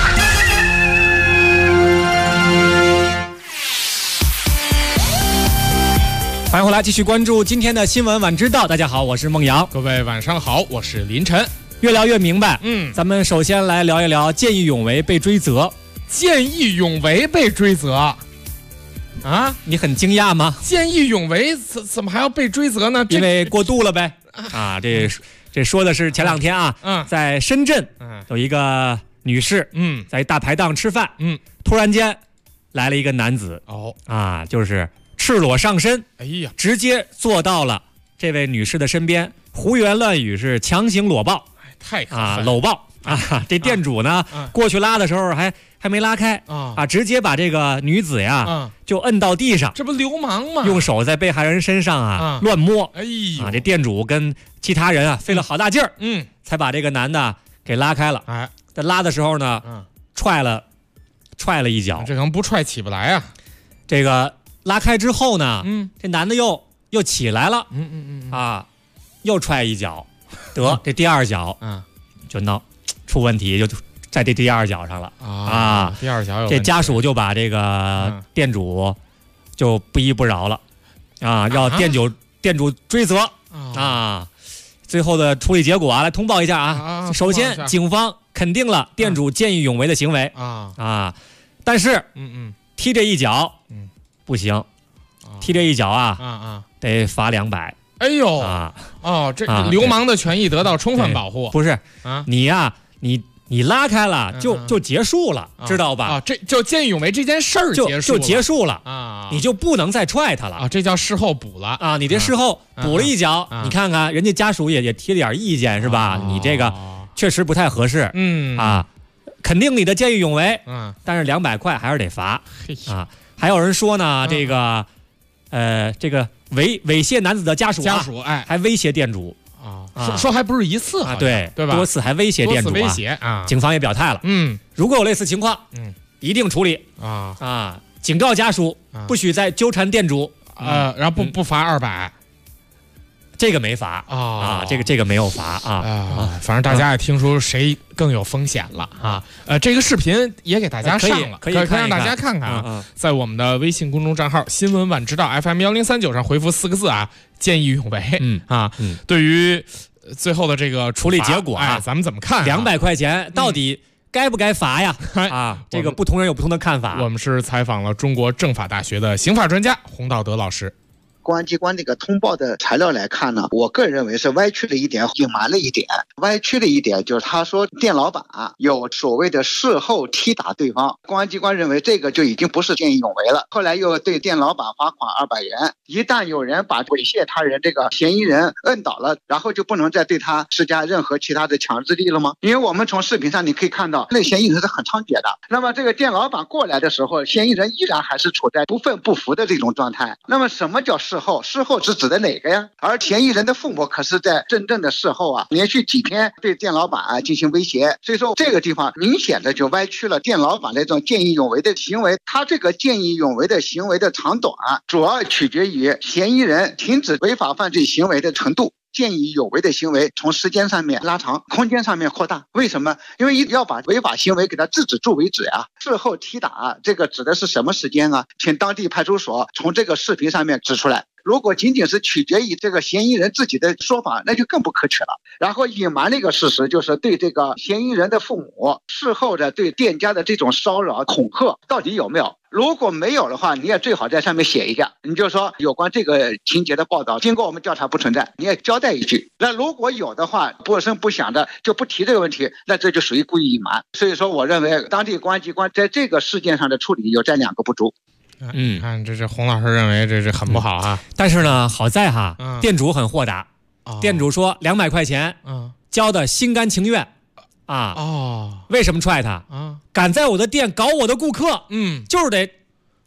欢迎回来，继续关注今天的新闻晚知道。大家好，我是孟阳。 各位晚上好，我是林晨。 越聊越明白。咱们首先来聊一聊见义勇为被追责。 见义勇为被追责啊？ 你很惊讶吗？ 见义勇为怎么还要被追责呢？ 因为过度了呗。啊，这说的是前两天啊，在深圳有一个女士在一大排档吃饭，突然间来了一个男子就是赤裸上身， 哎呀， 直接坐到了这位女士的身边，胡言乱语，是强行裸抱， 太可恨了搂抱这店主呢过去拉的时候还没拉开直接把这个女子呀就摁到地上， 这不流氓吗？ 用手在被害人身上乱摸， 哎呦这店主跟其他人费了好大劲儿，才把这个男的给拉开了。在拉的时候呢，踹了一脚， 这可能不踹起不来啊。 这个拉开之后呢，这男的又起来了，又踹一脚，得这第二脚，就出问题，就在这第二脚上了第二脚有问题。 这家属就把这个店主就不依不饶了要店主追责最后的处理结果来通报一下首先，警方肯定了店主见义勇为的行为但是踢这一脚不行，踢这一脚得罚200。 哎呦这流氓的权益得到充分保护。 不是你呀，你拉开了就结束了，知道吧？ 这就见义勇为这件事儿就结束了你就不能再踹他了这叫事后补了你这事后补了一脚，你看看人家家属也提了点意见是吧？你这个确实不太合适肯定你的见义勇为但是200块还是得罚还有人说呢这个猥亵男子的家属还威胁店主说还不是一次对吧？ 多次还威胁店主威胁警方也表态了如果有类似情况一定处理警告家属不许再纠缠店主然后不罚200。 这个没罚这个没有罚反正大家也听出谁更有风险了这个视频也给大家上了，可以让大家看看在我们的微信公众账号新闻晚知道 FM1039上回复4个字见义勇为对于最后的这个处理结果咱们怎么看 ？200块钱到底该不该罚呀？这个不同人有不同的看法。 我们是采访了中国政法大学的刑法专家洪道德老师。 公安机关这个通报的材料来看呢，我个人认为是歪曲了一点，隐瞒了一点。歪曲的一点就是他说店老板有所谓的事后踢打对方，公安机关认为这个就已经不是见义勇为了。后来又对店老板罚款200元。一旦有人把猥亵他人这个嫌疑人摁倒了，然后就不能再对他施加任何其他的强制力了吗？因为我们从视频上你可以看到，那嫌疑人是很猖獗的。那么这个店老板过来的时候，嫌疑人依然还是处在不愤不服的这种状态。那么什么叫事后？事后是指的哪个呀？而嫌疑人的父母可是在真正的事后连续几天对店老板进行威胁，所以说这个地方明显的就歪曲了店老板那种见义勇为的行为。他这个见义勇为的行为的长短主要取决于嫌疑人停止违法犯罪行为的程度。见义勇为的行为从时间上面拉长，空间上面扩大。为什么？因为要把违法行为给他制止住为止事后踢打这个指的是什么时间请当地派出所从这个视频上面指出来。如果仅仅是取决于这个嫌疑人自己的说法，那就更不可取了。然后隐瞒那个事实，就是对这个嫌疑人的父母事后的对店家的这种骚扰恐吓到底有没有？如果没有的话，你也最好在上面写一下，你就说有关这个情节的报道经过我们调查不存在，你也交代一句。那如果有的话，不声不响的就不提这个问题，那这就属于故意隐瞒。所以说我认为当地公安机关在这个事件上的处理有这2个不足。 看这洪老师认为这是很不好但是呢好在店主很豁达店主说200块钱交的心甘情愿为什么踹他敢在我的店搞我的顾客就是得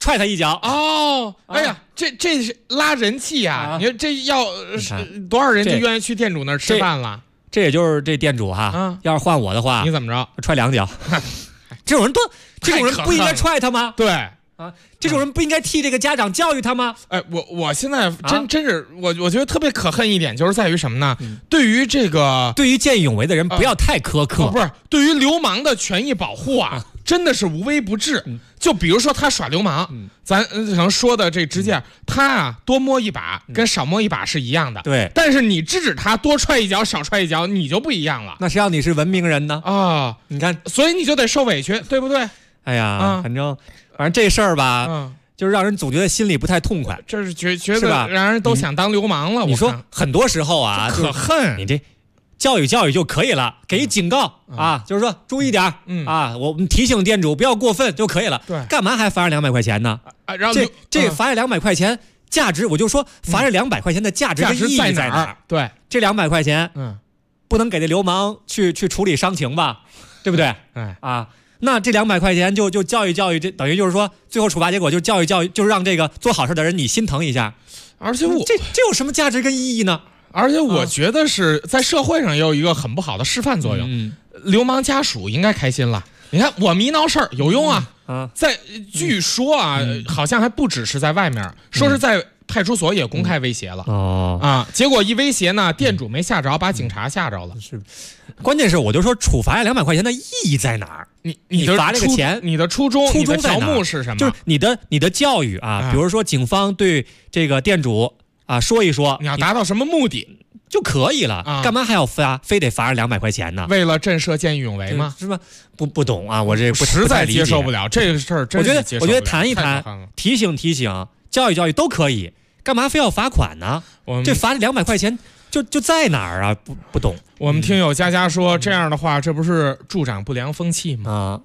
踹他一脚。 哦，哎呀，这是拉人气呀！你说这要多少人就愿意去店主那儿吃饭了？ 这也就是这店主哈，要是换我的话， 你怎么着？ 踹2脚。这种人不应该踹他吗？ 对啊，这种人不应该替这个家长教育他吗？ 哎，我现在真是我觉得特别可恨一点，就是在于什么呢？对于见义勇为的人不要太苛刻。 不是，对于流氓的权益保护啊，真的是无微不至。就比如说他耍流氓，咱可能说的这直接，他啊多摸一把跟少摸一把是一样的。 对， 但是你制止他多踹一脚少踹一脚，你就不一样了。 那谁让你是文明人呢？ 啊， 你看， 所以你就得受委屈，对不对？ 哎呀，反正这事儿吧，就是让人总觉得心里不太痛快。 这是觉得让人都想当流氓了。 你说很多时候啊， 可恨你这教育就可以了，给一警告啊，就是说注意点啊，我们提醒店主不要过分就可以了。 对， 干嘛还罚人200块钱呢？ 然后这罚人200块钱价值，我就说罚人200块钱的价值跟意义在哪儿？ 对， 这200块钱，不能给这流氓去处理伤情吧，对不对？那这200块钱就教育，这等于就是说最后处罚结果就教育，就是让这个做好事的人你心疼一下。 而且这有什么价值跟意义呢？ 而且我觉得是在社会上也有一个很不好的示范作用。流氓家属应该开心了。你看我们一闹事儿有用啊！据说啊，好像还不只是在外面，说是在派出所也公开威胁了。结果一威胁呢，店主没吓着，把警察吓着了。 是，关键是我就说处罚200块钱的意义在哪儿？你的罚这个钱， 你的初衷你的条目是什么？ 就是你的教育啊，比如说警方对这个店主啊说一说， 你要达到什么目的就可以了，干嘛还要非得罚人200块钱呢？ 为了震慑见义勇为吗？ 是吧？不懂啊，我这实在接受不了这个事儿。 我觉得谈一谈，提醒教育都可以，干嘛非要罚款呢？这罚200块钱就在哪儿啊？不懂。 我们听友佳说这样的话，这不是助长不良风气吗？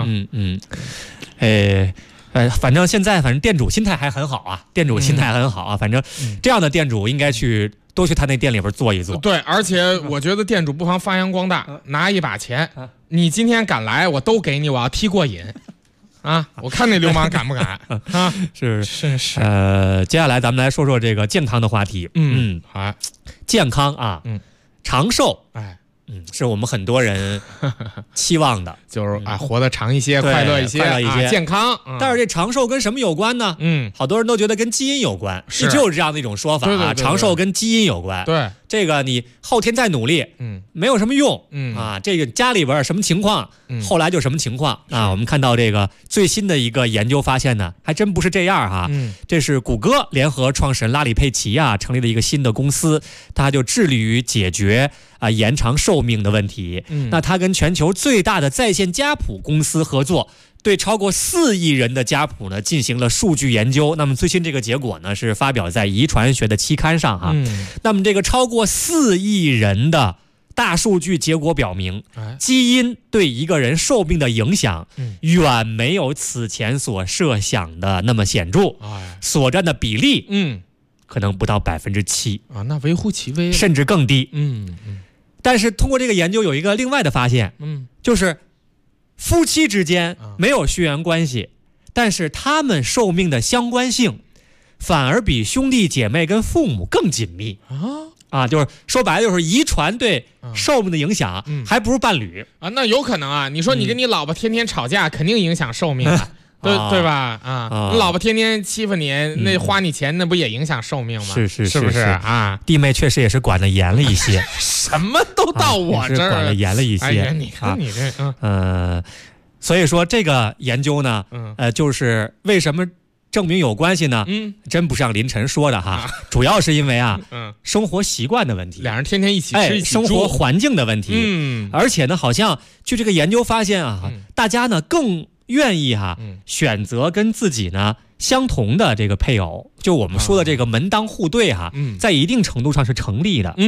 反正现在店主心态还很好啊，反正这样的店主应该多去他那店里边坐一坐。 对，而且我觉得店主不妨发扬光大，拿一把钱，你今天敢来我都给你，我要踢过瘾啊！我看那流氓敢不敢啊？ 是。接下来咱们来说说这个健康的话题。 好， 健康啊，长寿，是我们很多人期望的， 就是活得长一些，快乐一些，健康。 但是这长寿跟什么有关呢？好多人都觉得跟基因有关，就有这样的一种说法啊，长寿跟基因有关。 对， 这个你后天再努力，没有什么用。这个家里边什么情况，后来就什么情况啊。我们看到这个最新的一个研究发现呢，还真不是这样哈。这是谷歌联合创始人拉里佩奇啊成立了一个新的公司，他就致力于解决延长寿命的问题。那他跟全球最大的在线家谱公司合作，对超过4亿人的家谱呢进行了数据研究。那么最新这个结果呢是发表在遗传学的期刊上哈。那么这个超过4亿人的大数据结果表明，基因对一个人寿命的影响远没有此前所设想的那么显著，所占的比例可能不到7% 啊，那微乎其微， 甚至更低。但是通过这个研究有一个另外的发现，就是夫妻之间没有血缘关系，但是他们寿命的相关性反而比兄弟姐妹跟父母更紧密就是说白了就是遗传对寿命的影响还不如伴侣那有可能啊，你说你跟你老婆天天吵架，肯定影响寿命对吧？你老婆天天欺负你，那花你钱，那不也影响寿命吗？是不是啊？ 弟妹确实也是管得严了一些， 什么都到我这儿管得严了一些。 哎呀，你看你这所以说这个研究呢，就是为什么证明有关系呢？真不像林晨说的哈，主要是因为生活习惯的问题， 两人天天一起吃一起住， 生活环境的问题。而且呢，好像据这个研究发现大家呢更愿意选择跟自己呢相同的这个配偶，就我们说的这个门当户对在一定程度上是成立的。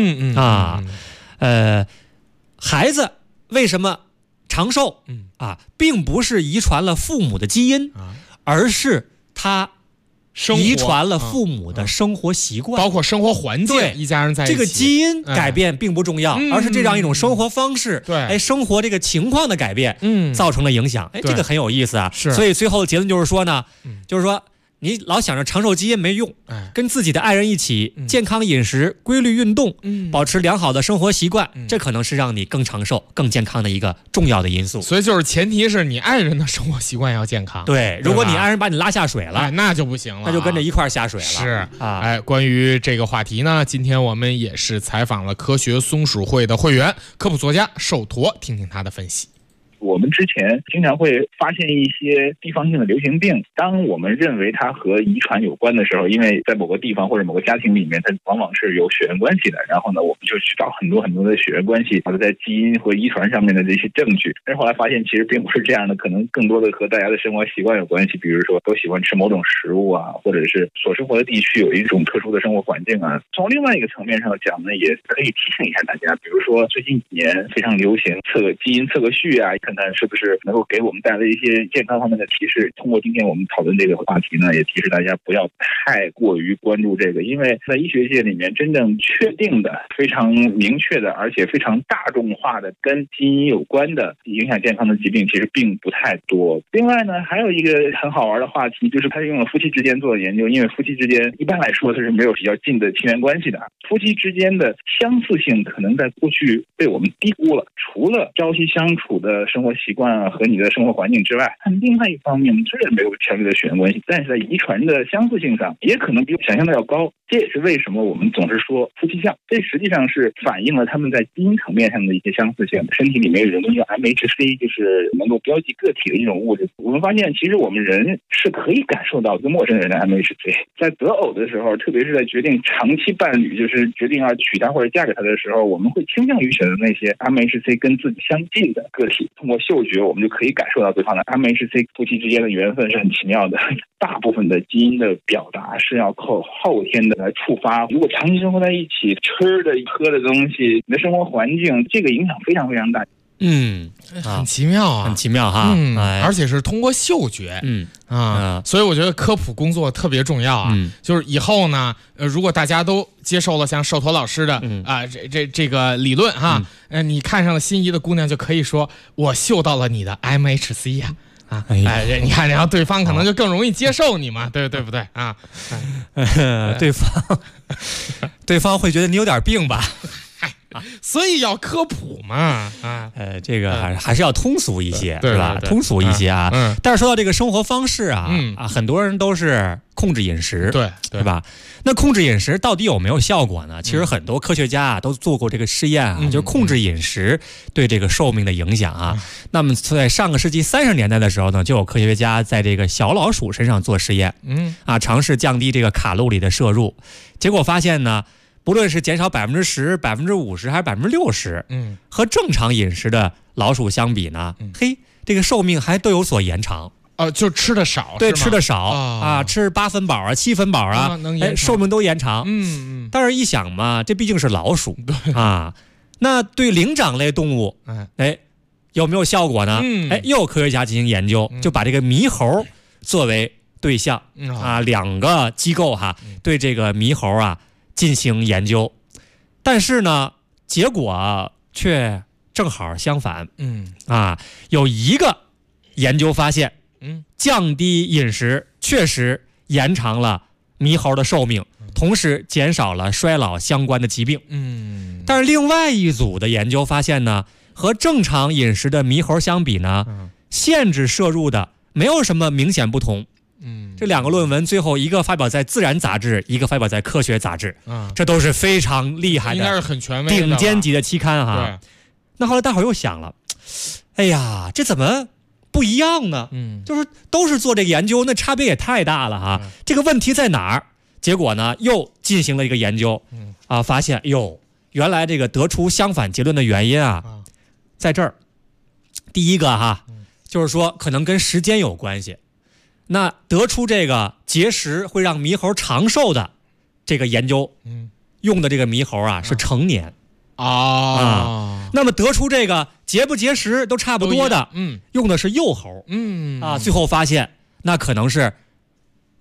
孩子为什么长寿并不是遗传了父母的基因，而是他遗传了父母的生活习惯， 包括生活环境，一家人在一起。 这个基因改变并不重要，而是这样一种生活方式，生活这个情况的改变，造成了影响。这个很有意思啊。所以最后的结论就是说呢，就是说你老想着长寿基因没用，跟自己的爱人一起健康饮食、规律运动，保持良好的生活习惯，这可能是让你更长寿、更健康的一个重要的因素。 所以就是前提是你爱人的生活习惯要健康。 对，如果你爱人把你拉下水了， 那就不行了， 那就跟着一块下水了。 是啊，关于这个话题呢，今天我们也是采访了科学松鼠会的会员、科普作家寿驼，听听他的分析。 我们之前经常会发现一些地方性的流行病，当我们认为它和遗传有关的时候，因为在某个地方或者某个家庭里面，它往往是有血缘关系的，然后呢，我们就去找很多的血缘关系，在基因和遗传上面的这些证据。但是后来发现其实并不是这样的，可能更多的和大家的生活习惯有关系，比如说都喜欢吃某种食物啊，或者是所生活的地区有一种特殊的生活环境啊。从另外一个层面上讲呢，也可以提醒一下大家，比如说最近几年非常流行基因测个序啊，看看是不是能够给我们带来一些健康方面的提示。通过今天我们讨论这个话题呢，也提示大家不要太过于关注这个，因为在医学界里面真正确定的、非常明确的，而且非常大众化的跟基因有关的影响健康的疾病其实并不太多。另外呢，还有一个很好玩的话题，就是他用了夫妻之间做的研究，因为夫妻之间一般来说它是没有比较近的亲缘关系的，夫妻之间的相似性可能在过去被我们低估了。除了朝夕相处的生活习惯和你的生活环境之外，另外一方面虽然没有强烈的血缘关系，但是在遗传的相似性上也可能比我想象的要高。这也是为什么我们总是说夫妻相，这实际上是反映了他们在基因层面上的一些相似性。身体里面有一种东西叫 MHC， 就是能够标记个体的一种物质。我们发现其实我们人是可以感受到一个陌生人的 MHC， 在择偶的时候，特别是在决定长期伴侣，就是决定要娶她或者嫁给他的时候，我们会倾向于选择那些 MHC 跟自己相近的个体。通过嗅觉我们就可以感受到对方的 MHC。 夫妻之间的缘分是很奇妙的，大部分的基因的表达是要靠后天的来触发。如果长期生活在一起，吃的喝的东西，你的生活环境，这个影响非常非常大。 很奇妙啊， 很奇妙哈， 而且是通过嗅觉，所以我觉得科普工作特别重要啊，就是以后呢，如果大家都接受了像寿驼老师的这个理论哈，你看上了心仪的姑娘就可以说我嗅到了你的 MHC 呀。你看，然后对方可能就更容易接受你嘛，对不对啊？ 对方会觉得你有点病吧？ 所以要科普嘛， 这个还是要通俗一些，是吧？通俗一些啊。但是说到这个生活方式啊，很多人都是控制饮食，对吧？那控制饮食到底有没有效果呢？其实很多科学家啊都做过这个试验啊，就是控制饮食对这个寿命的影响啊。那么在上个世纪30年代的时候呢，就有科学家在这个小老鼠身上做实验，尝试降低这个卡路里的摄入，结果发现呢，不论是减少10%、50%还是60%，和正常饮食的老鼠相比呢，这个寿命还都有所延长。 就吃的少， 对，吃的少吃8分饱啊、7分饱啊，寿命都延长。但是一想嘛，这毕竟是老鼠啊，那对灵长类动物，有没有效果呢？又有科学家进行研究，就把这个猕猴作为对象2个机构对这个猕猴进行研究，但是呢，结果却正好相反。有一个研究发现，降低饮食确实延长了猕猴的寿命，同时减少了衰老相关的疾病。但是另外一组的研究发现呢，和正常饮食的猕猴相比呢，限制摄入的没有什么明显不同。这2个论文最后一个发表在《自然》杂志，一个发表在《科学》杂志，这都是非常厉害的， 应该是很权威的顶尖级的期刊哈。那后来大伙又想了，哎呀，这怎么不一样呢？就是都是做这个研究，那差别也太大了哈。这个问题在哪儿？结果呢，又进行了一个研究，发现原来这个得出相反结论的原因在这儿。第一个就是说可能跟时间有关系。那得出这个节食会让猕猴长寿的这个研究，用的这个猕猴是成年那么得出这个节不节食都差不多的，用的是幼猴，最后发现那可能是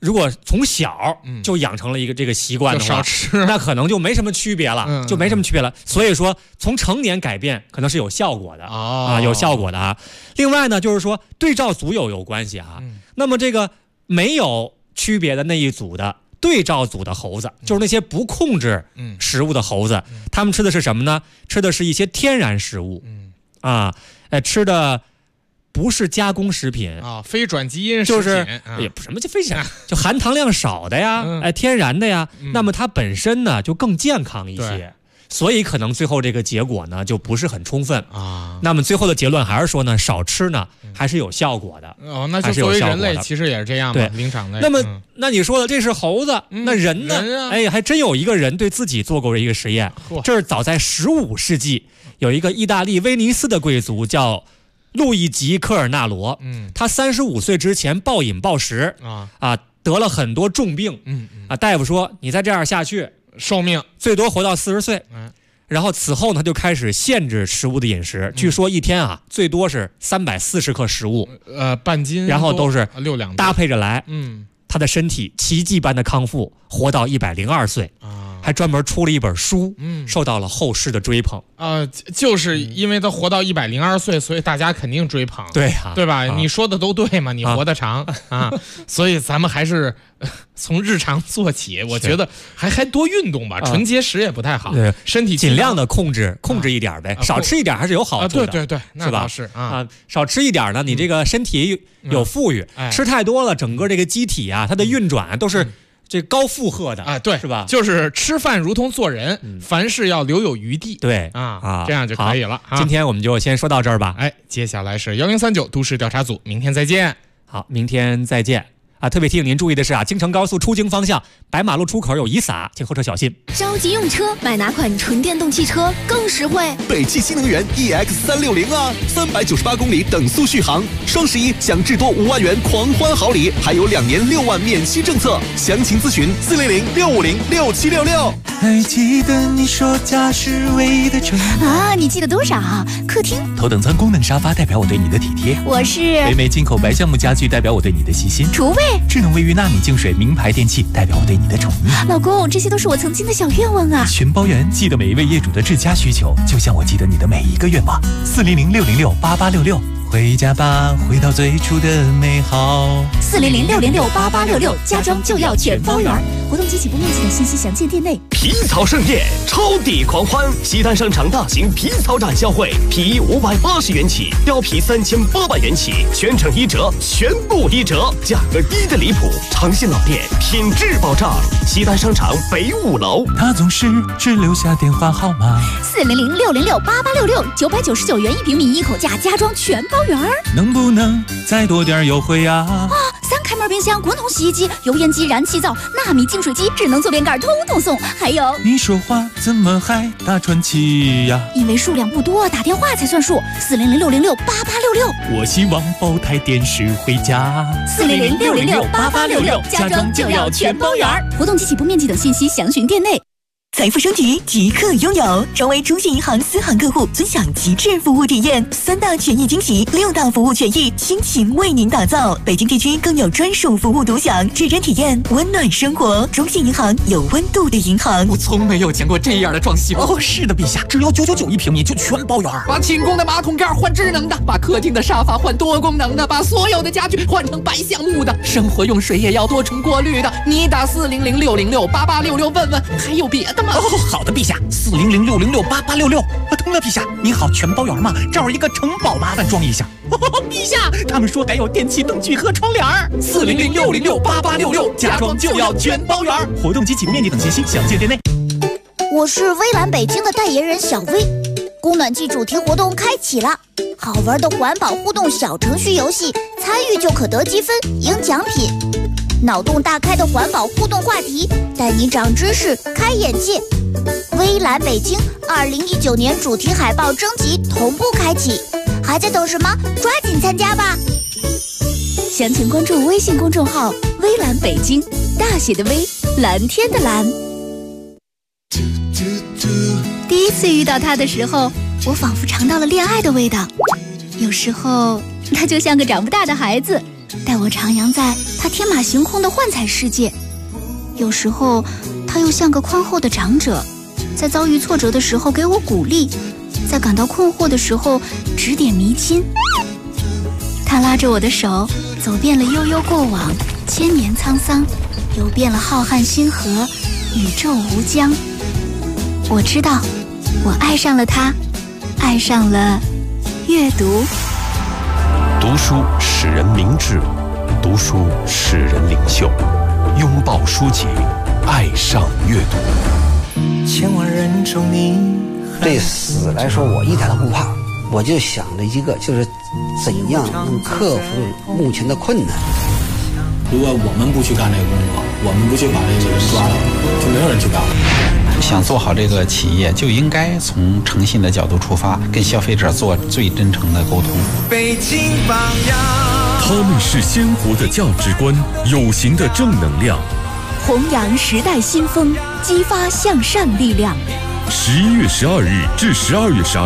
如果从小就养成了一个这个习惯的话， 少吃， 那可能就没什么区别了，就没什么区别了。所以说，从成年改变可能是有效果的有效果的啊。另外呢，就是说对照组有关系啊。那么这个没有区别的那一组的对照组的猴子，就是那些不控制食物的猴子，他们吃的是什么呢？吃的是一些天然食物，吃的不是加工食品非转基因食品， 就是也什么叫非转，就含糖量少的呀，天然的呀。那么它本身呢就更健康一些。所以可能最后这个结果呢就不是很充分啊。那么最后的结论还是说呢，少吃呢还是有效果的。 那就作为人类其实也是这样嘛，灵长类。 那么那你说的这是猴子，那人呢？还真有一个人对自己做过一个实验。这是早在15世纪，有一个意大利威尼斯的贵族叫路易吉·科尔纳罗，他35岁之前暴饮暴食得了很多重病，大夫说你再这样下去， 寿命最多活到40岁，然后此后呢就开始限制食物的饮食，据说一天最多是340克食物， 半斤， 然后都是 6两搭配着来，他的身体奇迹般的康复，活到102岁还专门出了一本书，受到了后世的追捧就是因为他活到102岁，所以大家肯定追捧，对吧？你说的都对嘛，你活得长所以咱们还是从日常做起，我觉得还多运动吧，纯节食也不太好，身体尽量的控制一点呗，少吃一点还是有好处的， 对，那倒是少吃一点呢，你这个身体有富裕，吃太多了，整个这个机体它的运转都是这高负荷的对， 是吧？ 就是吃饭如同做人，凡事要留有余地， 对这样就可以了。 今天我们就先说到这儿吧。 接下来是1039都市调查组，明天再见。 好，明天再见。特别提醒您注意的是京承高速出京方向白马路出口有遗撒，请后车小心。 着急用车，买哪款纯电动汽车更实惠？ 北汽新能源 EX360，398公里等速续航，双11享至多5万元狂欢好礼，还有2年6万免息政策，详情咨询400-650-6766。 还记得你说家是唯一的承诺你记得多少？客厅头等舱功能沙发代表我对你的体贴， 我是北美进口白橡木家具代表我对你的细心， 厨卫智能卫浴纳米净水名牌电器代表我对你的宠溺。 老公，这些都是我曾经的小愿望啊！ 全包圆，记得每一位业主的至佳需求，就像我记得你的每一个愿望。400-606-8866，回家吧，回到最初的美好。 400-606-8866，家装就要全包圆。活动及起步面积等信息详见店内。 皮草盛宴，超抵狂欢！西单商场大型皮草展销会，皮衣580元起，貂皮3800元起，全程1折，全部1折，价格低得离谱，长信老店，品质保障。西单商场北5楼。 他总是只留下电话号码。 400-606-8866，999元1平米1口价，家装全包圆。 能不能再多点优惠啊 ？3开门冰箱、滚筒洗衣机、油烟机、燃气灶、纳米净水机、智能坐便盖，通通送。还有， 你说话怎么还大喘气呀？ 因为数量不多，打电话才算数。400-606-8866。 我希望抱台电视回家。 400-606-8866，家装就要全包圆。活动及起步面积等信息详询店内。 财富升级即刻拥有，成为中信银行私行客户，尊享极致服务体验，3大权益惊喜，6大服务权益，倾情为您打造。北京地区更有专属服务独享，指针体验温暖生活。中信银行有温度的银行。 我从没有见过这样的装修。是的，陛下，只要9991平米就全包圆。把寝宫的马桶盖换智能的，把客厅的沙发换多功能的，把所有的家具换成白橡木的，生活用水也要多重过滤的。你打400-606-8866问问，还有别的吗？好的，陛下，400-606-8866。通了，陛下，您好，全包圆吗？这儿有一个城堡，麻烦装一下。陛下，他们说得有电器、灯具和窗帘。400-606-8866，家装就要全包圆。活动及起步面积等信息详见店内。 我是微蓝北京的代言人小薇，供暖季主题活动开启了，好玩的环保互动小程序游戏，参与就可得积分、赢奖品。脑洞大开的环保互动话题，带你长知识、开眼界。微蓝北京2019年主题海报征集同步开启，还在等什么？抓紧参加吧！详情关注微信公众号“微蓝北京”，大写的微，蓝天的蓝。第一次遇到他的时候，我仿佛尝到了恋爱的味道。有时候，他就像个长不大的孩子。 带我徜徉在他天马行空的幻彩世界；有时候，他又像个宽厚的长者，在遭遇挫折的时候给我鼓励，在感到困惑的时候指点迷津。他拉着我的手，走遍了悠悠过往，千年沧桑，游遍了浩瀚星河，宇宙无疆。我知道，我爱上了他，爱上了阅读。 读书使人明智，读书使人领袖。拥抱书籍，爱上阅读。 千万人中你， 对死来说我一点都不怕，我就想着一个，就是怎样能克服目前的困难。 如果我们不去干这个工作，我们不去把这个人抓了，就没有人去干了。 想做好这个企业，就应该从诚信的角度出发，跟消费者做最真诚的沟通。 北京榜样， 他们是鲜活的价值观，有形的正能量， 弘扬时代新风，激发向善力量。 11月12日至12月12日。